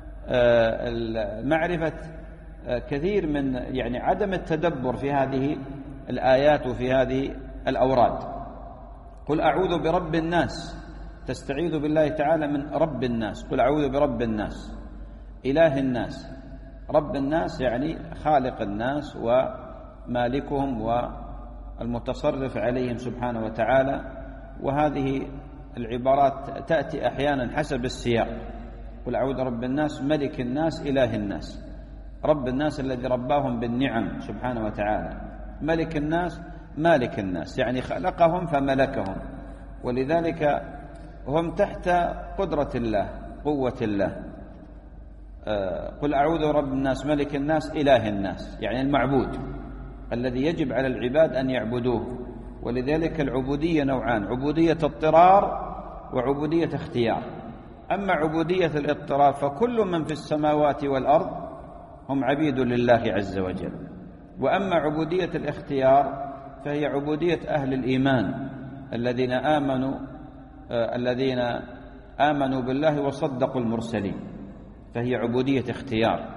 معرفة كثير من يعني عدم التدبر في هذه الآيات وفي هذه الأوراد. قل أعوذ برب الناس، تستعيذ بالله تعالى من رب الناس. قل أعوذ برب الناس، إله الناس. رب الناس يعني خالق الناس ومالكهم والمتصرف عليهم سبحانه وتعالى. وهذه العبارات تأتي أحيانا حسب السياق. قل أعوذ رب الناس، ملك الناس، إله الناس. رب الناس الذي رباهم بالنعم سبحانه وتعالى، ملك الناس مالك الناس يعني خلقهم فملكهم، ولذلك هم تحت قدرة الله، قوة الله. قل أعوذ رب الناس ملك الناس إله الناس، يعني المعبود الذي يجب على العباد أن يعبدوه ولذلك العبودية نوعان: عبودية اضطرار وعبودية اختيار. أما عبودية الاضطرار فكل من في السماوات والأرض هم عبيد لله عز وجل. وأما عبودية الاختيار فهي عبودية أهل الإيمان الذين آمنوا آه الذين آمنوا بالله وصدقوا المرسلين، فهي عبودية اختيار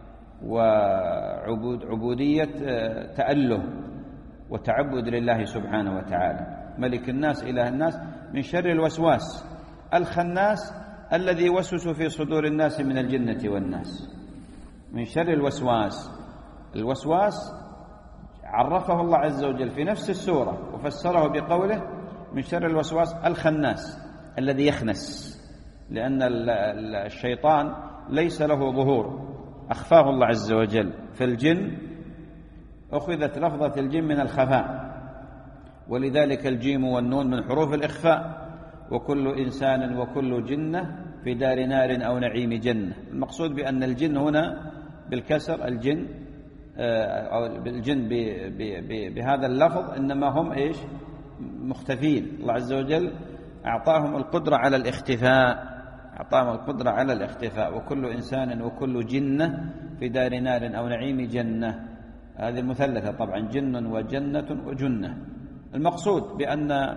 وعبودية آه تأله وتعبد لله سبحانه وتعالى، ملك الناس إله الناس، من شر الوسواس الخناس الذي يوسوس في صدور الناس من الجنة والناس. من شر الوسواس، الوسواس عرفه الله عز وجل في نفس السورة وفسره بقوله من شر الوسواس الخناس الذي يخنس، لأن الشيطان ليس له ظهور، أخفاه الله عز وجل. في الجن أخذت لفظة الجن من الخفاء، ولذلك الجيم والنون من حروف الإخفاء. وكل إنسان وكل جنة في دار نار أو نعيم جنة. المقصود بأن الجن هنا بالكسر، الجن أو الجن بهذا اللفظ إنما هم إيش؟ مختفين. الله عز وجل أعطاهم القدرة على الاختفاء، أعطاهم القدرة على الاختفاء. وكل إنسان وكل جنة في دار نار أو نعيم جنة، هذه المثلثة طبعا، جن وجنة وجنة. المقصود بأن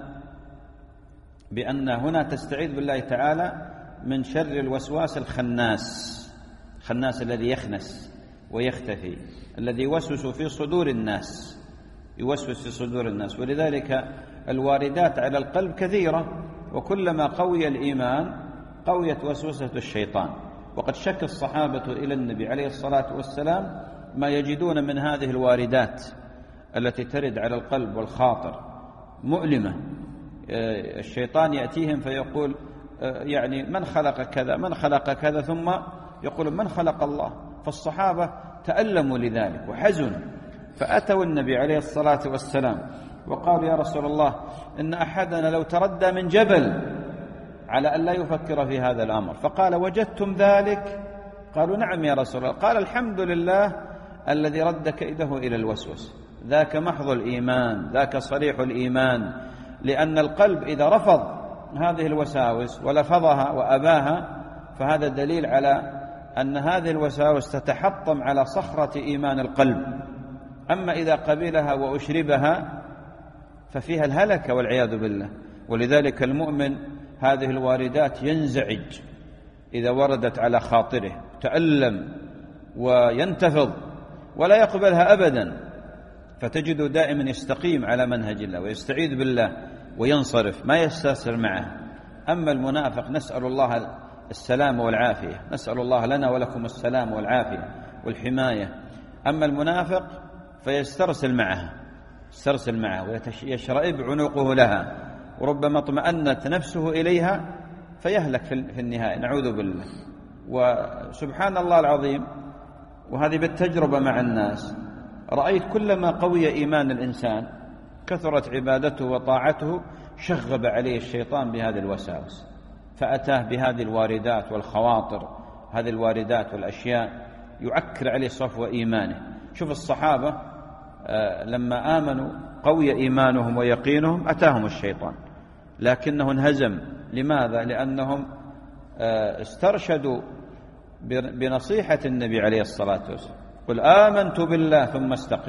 بأن هنا تستعيذ بالله تعالى من شر الوسواس الخناس، الخناس الذي يخنس ويختفي، الذي يوسوس في صدور الناس، يوسوس في صدور الناس. ولذلك الواردات على القلب كثيرة، وكلما قوي الإيمان قويت وسوسة الشيطان. وقد شك الصحابة إلى النبي عليه الصلاة والسلام ما يجدون من هذه الواردات التي ترد على القلب والخاطر مؤلمة. الشيطان يأتيهم فيقول يعني من خلق كذا، من خلق كذا، ثم يقول من خلق الله. فالصحابة تألموا لذلك وحزنوا، فأتوا النبي عليه الصلاة والسلام وقالوا يا رسول الله إن أحدنا لو تردى من جبل على أن لا يفكر في هذا الأمر. فقال وجدتم ذلك؟ قالوا نعم يا رسول الله. قال الحمد لله الذي رد كيده إلى الوسوس. ذاك محض الإيمان، ذاك صريح الإيمان، لأن القلب إذا رفض هذه الوساوس ولفظها وأباها فهذا دليل على أن هذه الوساوس تتحطم على صخرة إيمان القلب. أما إذا قبلها وأشربها ففيها الهلكة والعياذ بالله. ولذلك المؤمن هذه الواردات ينزعج إذا وردت على خاطره، تألم وينتفض ولا يقبلها أبدا، فتجد دائما يستقيم على منهج الله ويستعيذ بالله وينصرف، ما يستسر معه. أما المنافق نسأل الله السلام والعافية، نسأل الله لنا ولكم السلام والعافية والحماية. أما المنافق فيسترسل معها، يسترسل معها ويشرئب عنقه لها، وربما اطمأنت نفسه إليها فيهلك في النهاية، نعوذ بالله. وسبحان الله العظيم، وهذه بالتجربة مع الناس، رأيت كلما قوي إيمان الإنسان كثرت عبادته وطاعته شغب عليه الشيطان بهذه الوساوس، فأتاه بهذه الواردات والخواطر، هذه الواردات والأشياء يعكر عليه صفو إيمانه. شوف الصحابة لما آمنوا قوي إيمانهم ويقينهم أتاهم الشيطان، لكنه انهزم. لماذا؟ لأنهم استرشدوا بنصيحة النبي عليه الصلاة والسلام، قل آمنت بالله ثم استقم.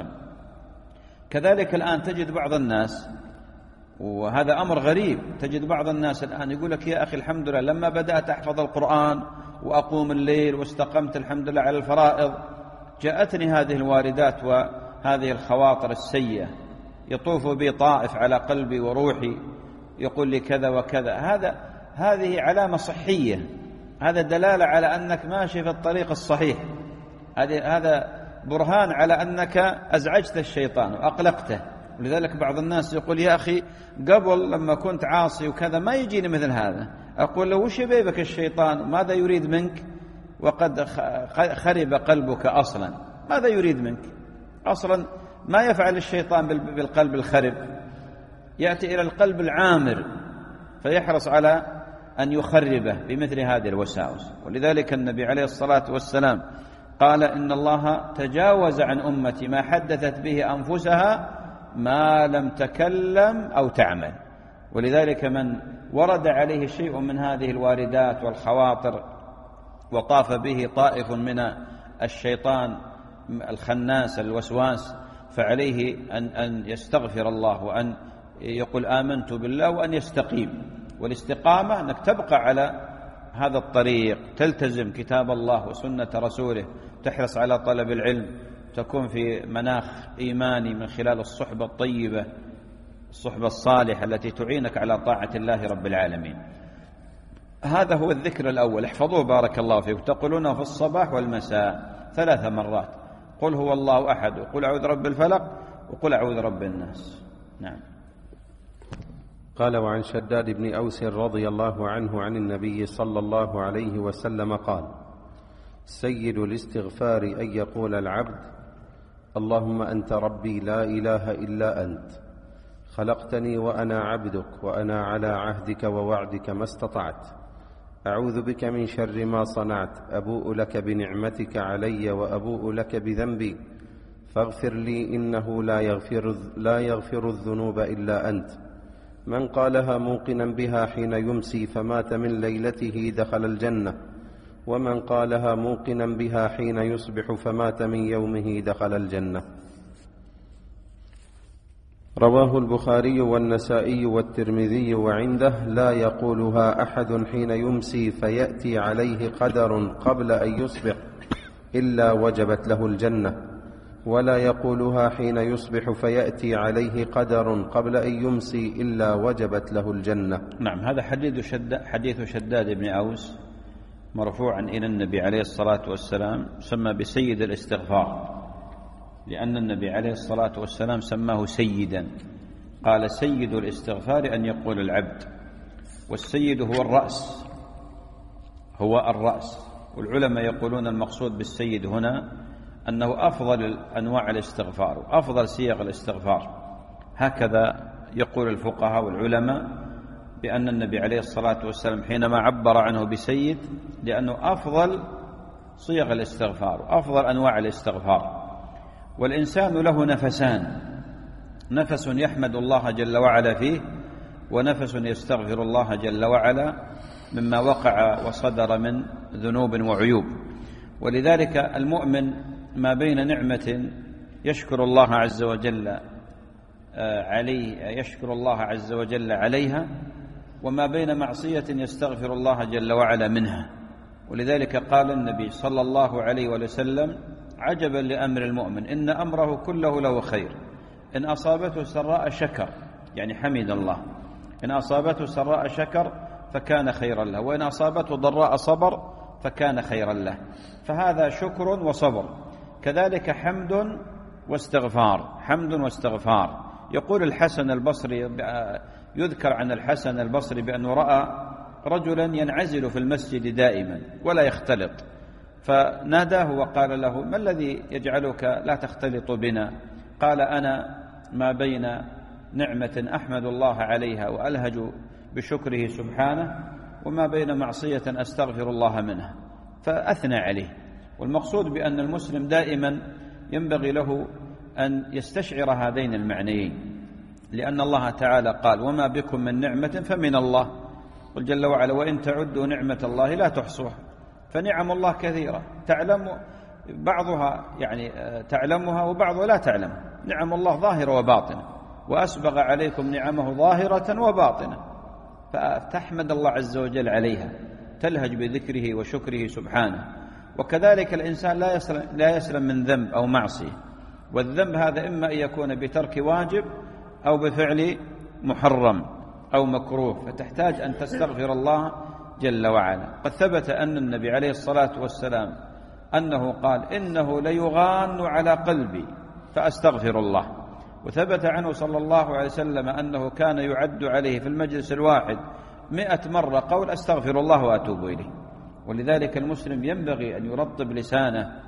كذلك الآن تجد بعض الناس، وهذا أمر غريب، تجد بعض الناس الآن يقول لك يا أخي الحمد لله لما بدأت أحفظ القرآن وأقوم الليل واستقمت الحمد لله على الفرائض جاءتني هذه الواردات وهذه الخواطر السيئة، يطوف بي طائف على قلبي وروحي يقول لي كذا وكذا. هذا هذه علامة صحية، هذا دلالة على أنك ماشي في الطريق الصحيح، هذا برهان على أنك أزعجت الشيطان وأقلقته. ولذلك بعض الناس يقول يا أخي قبل لما كنت عاصي وكذا ما يجيني مثل هذا. أقول له وش يبيبك الشيطان؟ ماذا يريد منك وقد خرب قلبك أصلا؟ ماذا يريد منك أصلا؟ ما يفعل الشيطان بالقلب الخرب، يأتي إلى القلب العامر فيحرص على أن يخربه بمثل هذه الوساوس. ولذلك النبي عليه الصلاة والسلام قال إن الله تجاوز عن أمتي ما حدثت به أنفسها ما لم تكلم أو تعمل. ولذلك من ورد عليه شيء من هذه الواردات والخواطر وطاف به طائف من الشيطان الخناس الوسواس فعليه أن أن يستغفر الله وأن يقول آمنت بالله وأن يستقيم. والاستقامة أنك تبقى على هذا الطريق، تلتزم كتاب الله وسنة رسوله، تحرص على طلب العلم، تكون في مناخ إيماني من خلال الصحبة الطيبة، الصحبة الصالحة التي تعينك على طاعة الله رب العالمين. هذا هو الذكر الأول، احفظوه بارك الله فيكم، تقولونه في الصباح والمساء ثلاث مرات، قل هو الله أحد، وقل أعوذ رب الفلق، وقل أعوذ رب الناس. نعم. قال: وعن شداد بن أوس رضي الله عنه عن النبي صلى الله عليه وسلم قال: سيد الاستغفار أن يقول العبد: اللهم أنت ربي لا إله إلا أنت، خلقتني وأنا عبدك، وأنا على عهدك ووعدك ما استطعت، أعوذ بك من شر ما صنعت، أبوء لك بنعمتك علي وأبوء لك بذنبي، فاغفر لي إنه لا يغفر, لا يغفر الذنوب إلا أنت. من قالها موقنا بها حين يمسي فمات من ليلته دخل الجنة، ومن قالها موقنا بها حين يصبح فمات من يومه دخل الجنة. رواه البخاري والنسائي والترمذي، وعنده: لا يقولها أحد حين يمسي فيأتي عليه قدر قبل أن يصبح إلا وجبت له الجنة، ولا يقولها حين يصبح فيأتي عليه قدر قبل أن يمسي إلا وجبت له الجنة. نعم. هذا حديث شداد, حديث شداد بن أوس مرفوعا إلى النبي عليه الصلاة والسلام، سمى بسيد الاستغفار، لأن النبي عليه الصلاة والسلام سماه سيدا. قال: سيد الاستغفار أن يقول العبد، والسيد هو الرأس، هو الرأس. والعلماء يقولون المقصود بالسيد هنا أنه أفضل أنواع الاستغفار وأفضل صيغ الاستغفار. هكذا يقول الفقهاء والعلماء بأن النبي عليه الصلاة والسلام حينما عبر عنه بسيد لأنه أفضل صيغ الاستغفار وأفضل أنواع الاستغفار. والإنسان له نفسان: نفس يحمد الله جل وعلا فيه، ونفس يستغفر الله جل وعلا مما وقع وصدر من ذنوب وعيوب. ولذلك المؤمن ما بين نعمة يشكر الله عز وجل عليه يشكر الله عز وجل عليها، وما بين معصية يستغفر الله جل وعلا منها. ولذلك قال النبي صلى الله عليه وسلم: عجبا لأمر المؤمن، إن أمره كله له خير، إن أصابته سراء شكر، يعني حمد الله، إن أصابته سراء شكر فكان خيرا له، وإن أصابته ضراء صبر فكان خيرا له. فهذا شكر وصبر. كذلك حمد واستغفار، حمد واستغفار. يقول الحسن البصري، يذكر عن الحسن البصري بأنه رأى رجلا ينعزل في المسجد دائما ولا يختلط، فناداه وقال له: ما الذي يجعلك لا تختلط بنا؟ قال: أنا ما بين نعمة أحمد الله عليها وألهج بشكره سبحانه، وما بين معصية أستغفر الله منها. فأثنى عليه. والمقصود بأن المسلم دائما ينبغي له أن يستشعر هذين المعنيين، لأن الله تعالى قال: وما بكم من نعمة فمن الله. قل جل وعلا: وإن تعدوا نعمة الله لا تحصوها. فنعم الله كثيرة، تعلم بعضها يعني تعلمها وبعضها لا تعلم. نعم الله ظاهرة وباطنة، وأسبغ عليكم نعمه ظاهرة وباطنة، فتحمد الله عز وجل عليها، تلهج بذكره وشكره سبحانه. وكذلك الإنسان لا يسلم, لا يسلم من ذنب أو معصية، والذنب هذا إما أن يكون بترك واجب أو بفعل محرم أو مكروه، فتحتاج أن تستغفر الله جل وعلا. قد ثبت أن النبي عليه الصلاة والسلام أنه قال: إنه ليغان على قلبي فأستغفر الله. وثبت عنه صلى الله عليه وسلم أنه كان يعد عليه في المجلس الواحد مئة مرة قول: أستغفر الله وأتوب إليه. ولذلك المسلم ينبغي أن يرطب لسانه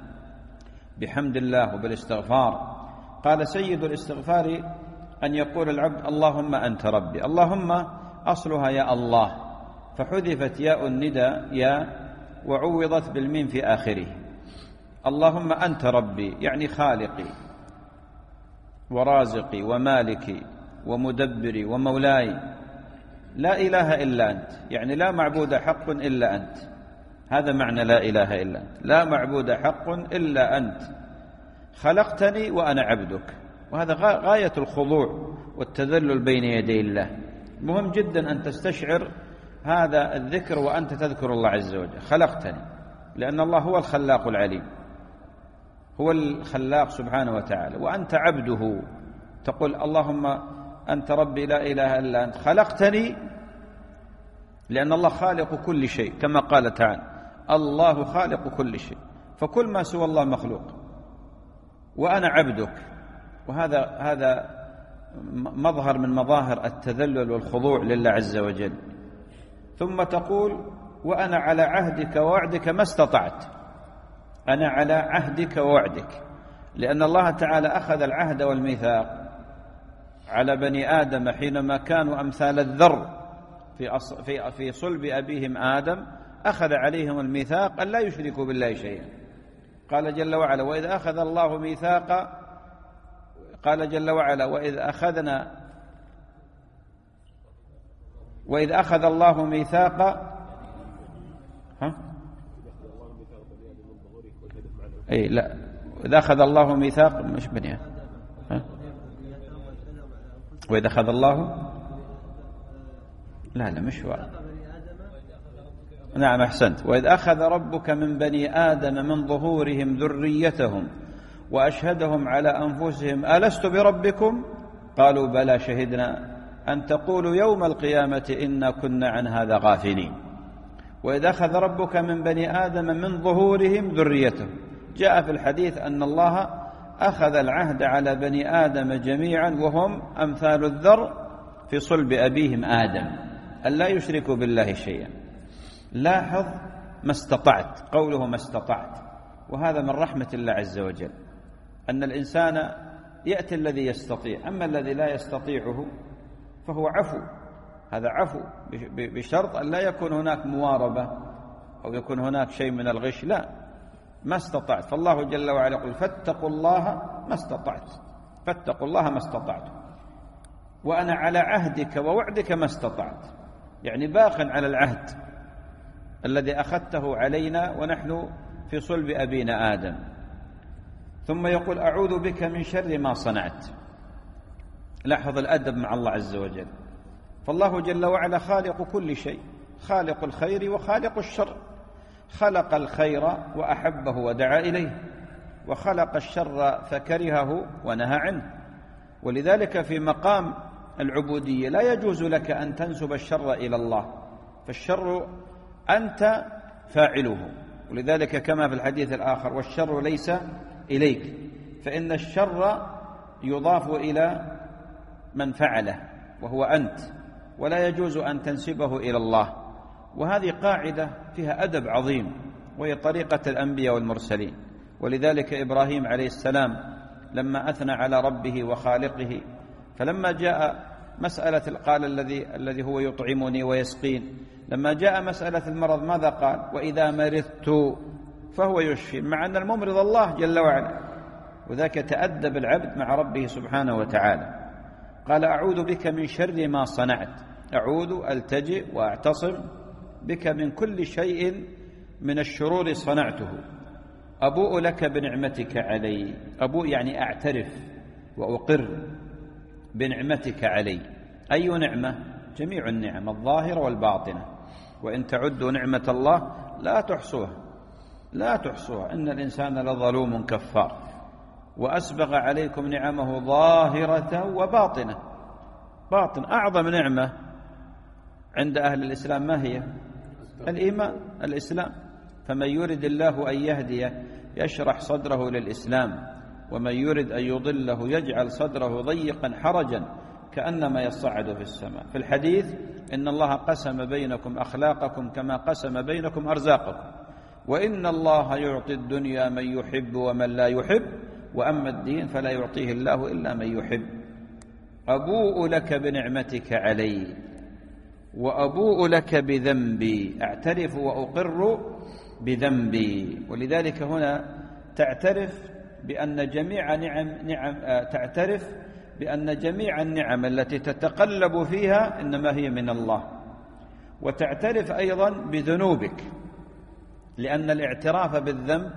بحمد الله وبالاستغفار. قال: سيد الاستغفار أن يقول العبد: اللهم أنت ربي. اللهم أصلها يا الله، فحذفت ياء الندى يا وعوضت بالميم في آخره. اللهم أنت ربي يعني خالقي، ورازقي ومالكي ومدبري ومولاي، لا إله إلا أنت، يعني لا معبود حق إلا أنت. هذا معنى لا إله إلا أنت، لا معبود حق إلا أنت، خلقتني وأنا عبدك. وهذا غاية الخضوع والتذلل بين يدي الله. مهم جدا أن تستشعر هذا الذكر وأنت تذكر الله عز وجل. خلقتني، لأن الله هو الخلاق العليم، هو الخلاق سبحانه وتعالى، وأنت عبده. تقول اللهم أنت ربي لا إله إلا أنت، خلقتني، لأن الله خالق كل شيء كما قال تعالى الله خالق كل شيء، فكل ما سوى الله مخلوق، وأنا عبدك. وهذا هذا مظهر من مظاهر التذلل والخضوع لله عز وجل. ثم تقول وأنا على عهدك ووعدك ما استطعت. أنا على عهدك ووعدك، لأن الله تعالى أخذ العهد والميثاق على بني آدم حينما كانوا أمثال الذر في في في صلب أبيهم آدم، أخذ عليهم الميثاق أن لا يشركوا بالله شيئا. قال جل وعلا وإذ أخذ الله ميثاق قال جل وعلا وإذ أخذنا وإذ أخذ الله ميثاق ها أي لا إذ أخذ الله ميثاق مش بني ها وإذ أخذ الله لا لا مش واحد. نعم أحسنت. وإذ أخذ ربك من بني آدم من ظهورهم ذريتهم وأشهدهم على أنفسهم ألست بربكم قالوا بلى شهدنا أن تقولوا يوم القيامة إنا كنا عن هذا غافلين. وإذ أخذ ربك من بني آدم من ظهورهم ذريتهم، جاء في الحديث أن الله أخذ العهد على بني آدم جميعا وهم أمثال الذر في صلب أبيهم آدم أن لا يشركوا بالله شيئا. لاحظ ما استطعت، قوله ما استطعت، وهذا من رحمة الله عز وجل أن الإنسان يأتي الذي يستطيع، أما الذي لا يستطيعه فهو عفو. هذا عفو بشرط أن لا يكون هناك مواربة أو يكون هناك شيء من الغش، لا، ما استطعت. فالله جل وعلا يقول فاتقوا الله ما استطعت، فاتقوا الله ما استطعت، وأنا على عهدك ووعدك ما استطعت، يعني باق على العهد الذي أخذته علينا ونحن في صلب أبينا آدم. ثم يقول أعوذ بك من شر ما صنعت. لاحظ الأدب مع الله عز وجل. فالله جل وعلا خالق كل شيء، خالق الخير وخالق الشر. خلق الخير وأحبه ودعا إليه، وخلق الشر فكرهه ونهى عنه. ولذلك في مقام العبودية لا يجوز لك أن تنسب الشر إلى الله، فالشر أنت فاعله. ولذلك كما في الحديث الآخر والشر ليس إليك، فإن الشر يضاف إلى من فعله وهو أنت، ولا يجوز أن تنسبه إلى الله. وهذه قاعدة فيها أدب عظيم، وهي طريقة الأنبياء والمرسلين. ولذلك إبراهيم عليه السلام لما أثنى على ربه وخالقه، فلما جاء مسألة قال الذي الذي هو يطعمني ويسقين، لما جاء مسألة المرض ماذا قال؟ وإذا مرضت فهو يشفي، مع أن الممرض الله جل وعلا. وذاك تأدب العبد مع ربه سبحانه وتعالى. قال أعوذ بك من شر ما صنعت، أعوذ ألتجئ وأعتصم بك من كل شيء من الشرور صنعته، أبوء لك بنعمتك علي. أبوء يعني أعترف وأقر بنعمتك علي. أي نعمة؟ جميع النعم الظاهرة والباطنة، وإن تعدوا نعمة الله لا تحصوها، لا تحصوها، إن الإنسان لظلوم كفار. وأسبغ عليكم نعمه ظاهرة وباطنة. باطن أعظم نعمة عند أهل الإسلام ما هي؟ الإيمان، الإسلام. فمن يرد الله أن يهديه يشرح صدره للإسلام، ومن يرد أن يضله يجعل صدره ضيقا حرجا كأنما يصعد في السماء. في الحديث إن الله قسم بينكم أخلاقكم كما قسم بينكم أرزاقكم، وإن الله يعطي الدنيا من يحب ومن لا يحب، وأما الدين فلا يعطيه الله إلا من يحب. أبوء لك بنعمتك علي وأبوء لك بذنبي، أعترف وأقر بذنبي. ولذلك هنا تعترف بأن جميع نعم نعم تعترف بأن جميع النعم التي تتقلب فيها إنما هي من الله، وتعترف أيضا بذنوبك، لأن الاعتراف بالذنب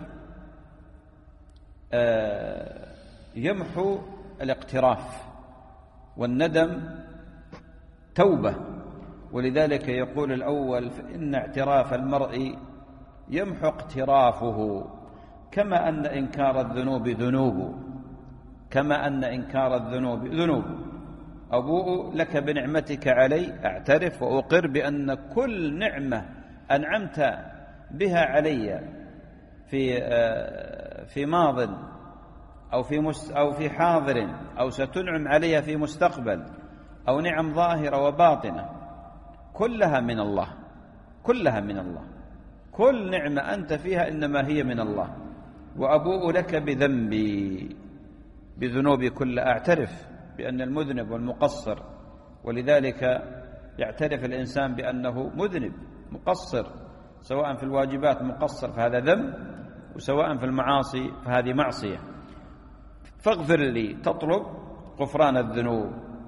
يمحو الاقتراف، والندم توبة. ولذلك يقول الأول: فإن اعتراف المرء يمحو اقترافه، كما أن إنكار الذنوب ذنوب، كما أن إنكار الذنوب ذنوب. أبوء لك بنعمتك علي، أعترف وأقر بأن كل نعمة أنعمت بها علي في في ماض أو في أو في حاضر أو ستنعم علي في مستقبل، أو نعم ظاهرة وباطنة، كلها من الله، كلها من الله. كل نعمة أنت فيها إنما هي من الله. وأبوء لك بذنبي، بذنوبي كلها. أعترف بأن المذنب والمقصر، ولذلك يعترف الإنسان بأنه مذنب مقصر، سواء في الواجبات مقصر فهذا ذنب، وسواء في المعاصي فهذه معصية. فاغفر لي، تطلب غفران الذنوب.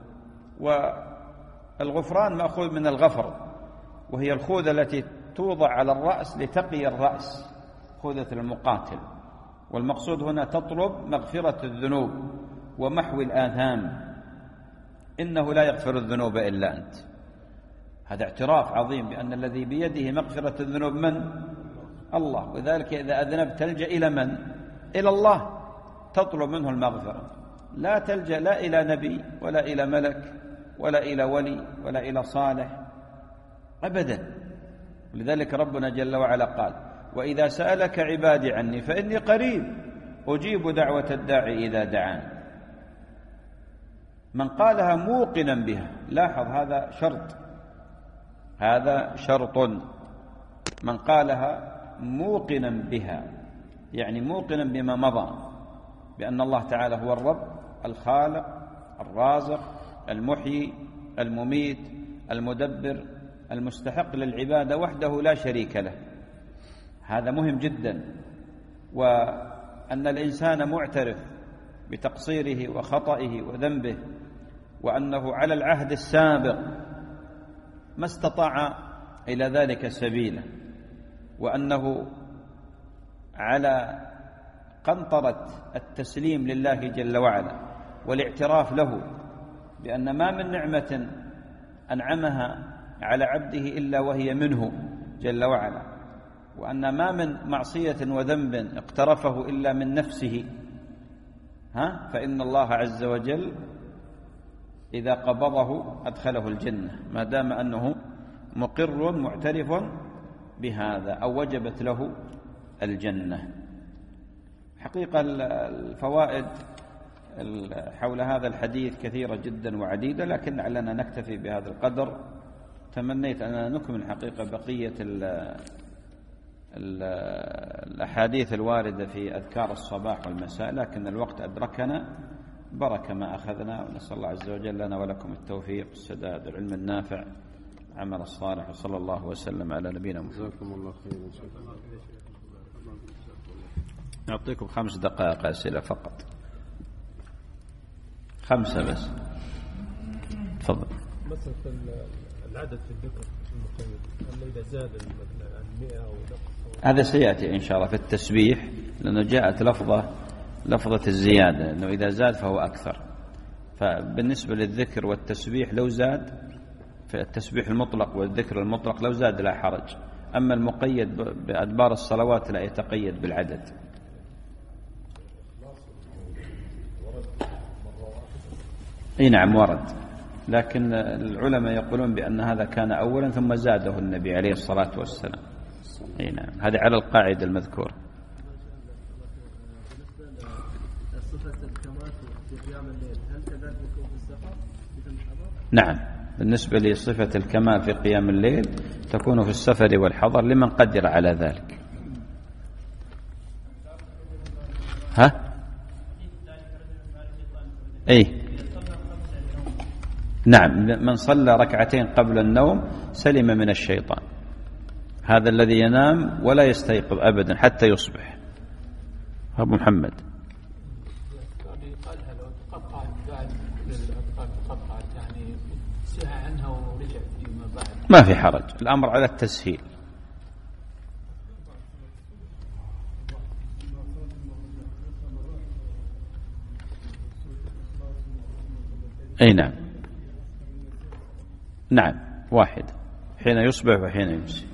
والغفران مأخوذ من الغفر، وهي الخوذة التي توضع على الرأس لتقي الرأس، خوذة المقاتل. والمقصود هنا تطلب مغفرة الذنوب ومحو الآثام، إنه لا يغفر الذنوب إلا أنت. هذا اعتراف عظيم بأن الذي بيده مغفرة الذنوب من؟ الله. وذلك إذا أذنبت تلجأ إلى من؟ إلى الله، تطلب منه المغفرة، لا تلجأ لا إلى نبي ولا إلى ملك ولا إلى ولي ولا إلى صالح أبدا. لذلك ربنا جل وعلا قال: وإذا سألك عبادي عني فإني قريب أجيب دعوة الداعي إذا دعان. من قالها موقنا بها، لاحظ هذا شرط، هذا شرط، من قالها موقنا بها، يعني موقنا بما مضى، بأن الله تعالى هو الرب الخالق الرازق المحيي المميت المدبر المستحق للعبادة وحده لا شريك له. هذا مهم جدا. وأن الإنسان معترف بتقصيره وخطئه وذنبه، وأنه على العهد السابق ما استطاع إلى ذلك سبيلا، وأنه على قنطرة التسليم لله جل وعلا والاعتراف له بأن ما من نعمة أنعمها على عبده إلا وهي منه جل وعلا، وأن ما من معصية وذنب اقترفه إلا من نفسه، ها فإن الله عز وجل إذا قبضه أدخله الجنة، ما دام أنه مقر معترف بهذا، أو وجبت له الجنة. حقيقة الفوائد حول هذا الحديث كثيرة جدا وعديدة، لكن لعلنا نكتفي بهذا القدر. تمنيت أن نكمل حقيقة بقية ال ال الأحاديث الواردة في أذكار الصباح والمساء، لكن الوقت أدركنا. برك ما أخذنا، ونسأل الله عز وجل لنا ولكم التوفيق والسداد والعلم النافع عمل الصالح، وصلى الله وسلم على نبينا محمد. جزاكم الله خيرا. نعطيكم خمس دقائق أسئلة فقط، خمسة بس. تفضل. مثلا العدد في الذكر المقيد، أما إذا زاد المئة أو نقص، هذا سيأتي إن شاء الله في التسبيح، لأنه جاءت لفظة لفظة الزيادة، أنه إذا زاد فهو أكثر. فبالنسبة للذكر والتسبيح لو زاد في التسبيح المطلق والذكر المطلق لو زاد لا حرج، أما المقيد بأدبار الصلوات لا يتقيد بالعدد. اي نعم ورد، لكن العلماء يقولون بأن هذا كان أولا ثم زاده النبي عليه الصلاة والسلام. اي نعم، هذا على القاعدة المذكورة. نعم، بالنسبة لصفة الكمال في قيام الليل تكون في السفر والحضر لمن قدر على ذلك. ها؟ اي نعم، من صلى ركعتين قبل النوم سلم من الشيطان. هذا الذي ينام ولا يستيقظ أبدا حتى يصبح. أبو محمد. اللي قالها لو تقطعت بعد كل الأذكار تقطعت يعني سهى عنها ورجع فيما بعد ما في حرج، الأمر على التسهيل. أي نعم نعم واحد، حين يصبح وحين يمسي.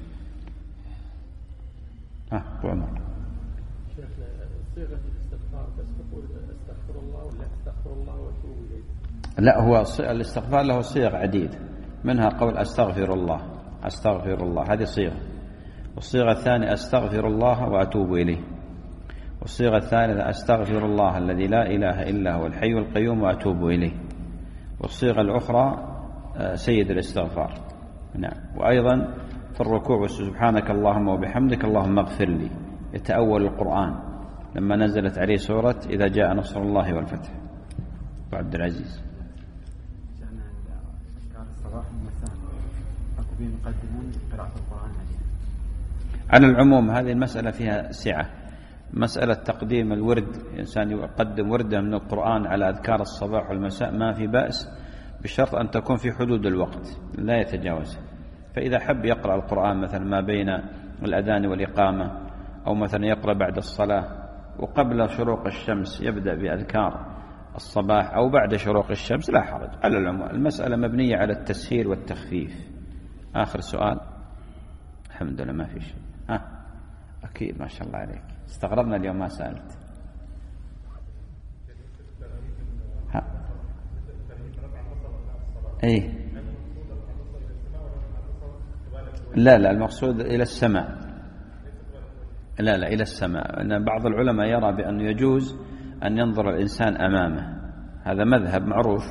ها أبو عمر. شيخنا صيغة الاستغفار بس تقول استغفر الله ولا استغفر الله واتوب إليه؟ لا، هو الاستغفار له صيغ عديدة، منها قول أستغفر الله أستغفر الله، هذه صيغة. والصيغة الثانية أستغفر الله وأتوب إليه. والصيغة الثالثة أستغفر الله الذي لا إله إلا هو الحي القيوم وأتوب إليه. والصيغة الأخرى سيد الاستغفار. نعم. وأيضا في الركوع سبحانك اللهم وبحمدك اللهم اغفر لي، يتأول القرآن لما نزلت عليه سورة إذا جاء نصر الله والفتح. أبو عبد العزيز. على العموم هذه المسألة فيها سعة. مسألة تقديم الورد، إنسان يقدم وردا من القرآن على أذكار الصباح والمساء ما في بأس، بشرط أن تكون في حدود الوقت لا يتجاوزها. فإذا حب يقرأ القرآن مثلا ما بين الأذان والإقامة، أو مثلا يقرأ بعد الصلاة وقبل شروق الشمس يبدأ بأذكار الصباح، أو بعد شروق الشمس، لا حرج. على العموم المسألة مبنية على التسهيل والتخفيف. آخر سؤال. الحمد لله ما في شيء. ها أكيد ما شاء الله عليك، استغربنا اليوم ما سألت. ها ايه لا لا المقصود إلى السماء، لا لا إلى السماء. أن بعض العلماء يرى بأنه يجوز أن ينظر الإنسان أمامه، هذا مذهب معروف،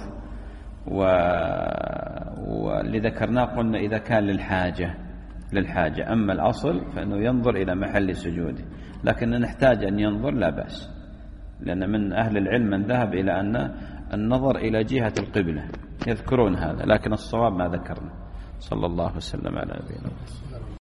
واللي ذكرناه قلنا إذا كان للحاجة للحاجة أما الأصل فإنه ينظر إلى محل سجوده، لكن نحتاج أن ينظر لا بأس، لأن من أهل العلم من ذهب إلى أن النظر إلى جهة القبلة، يذكرون هذا، لكن الصواب ما ذكرنا. صلى الله وسلم على نبينا محمد.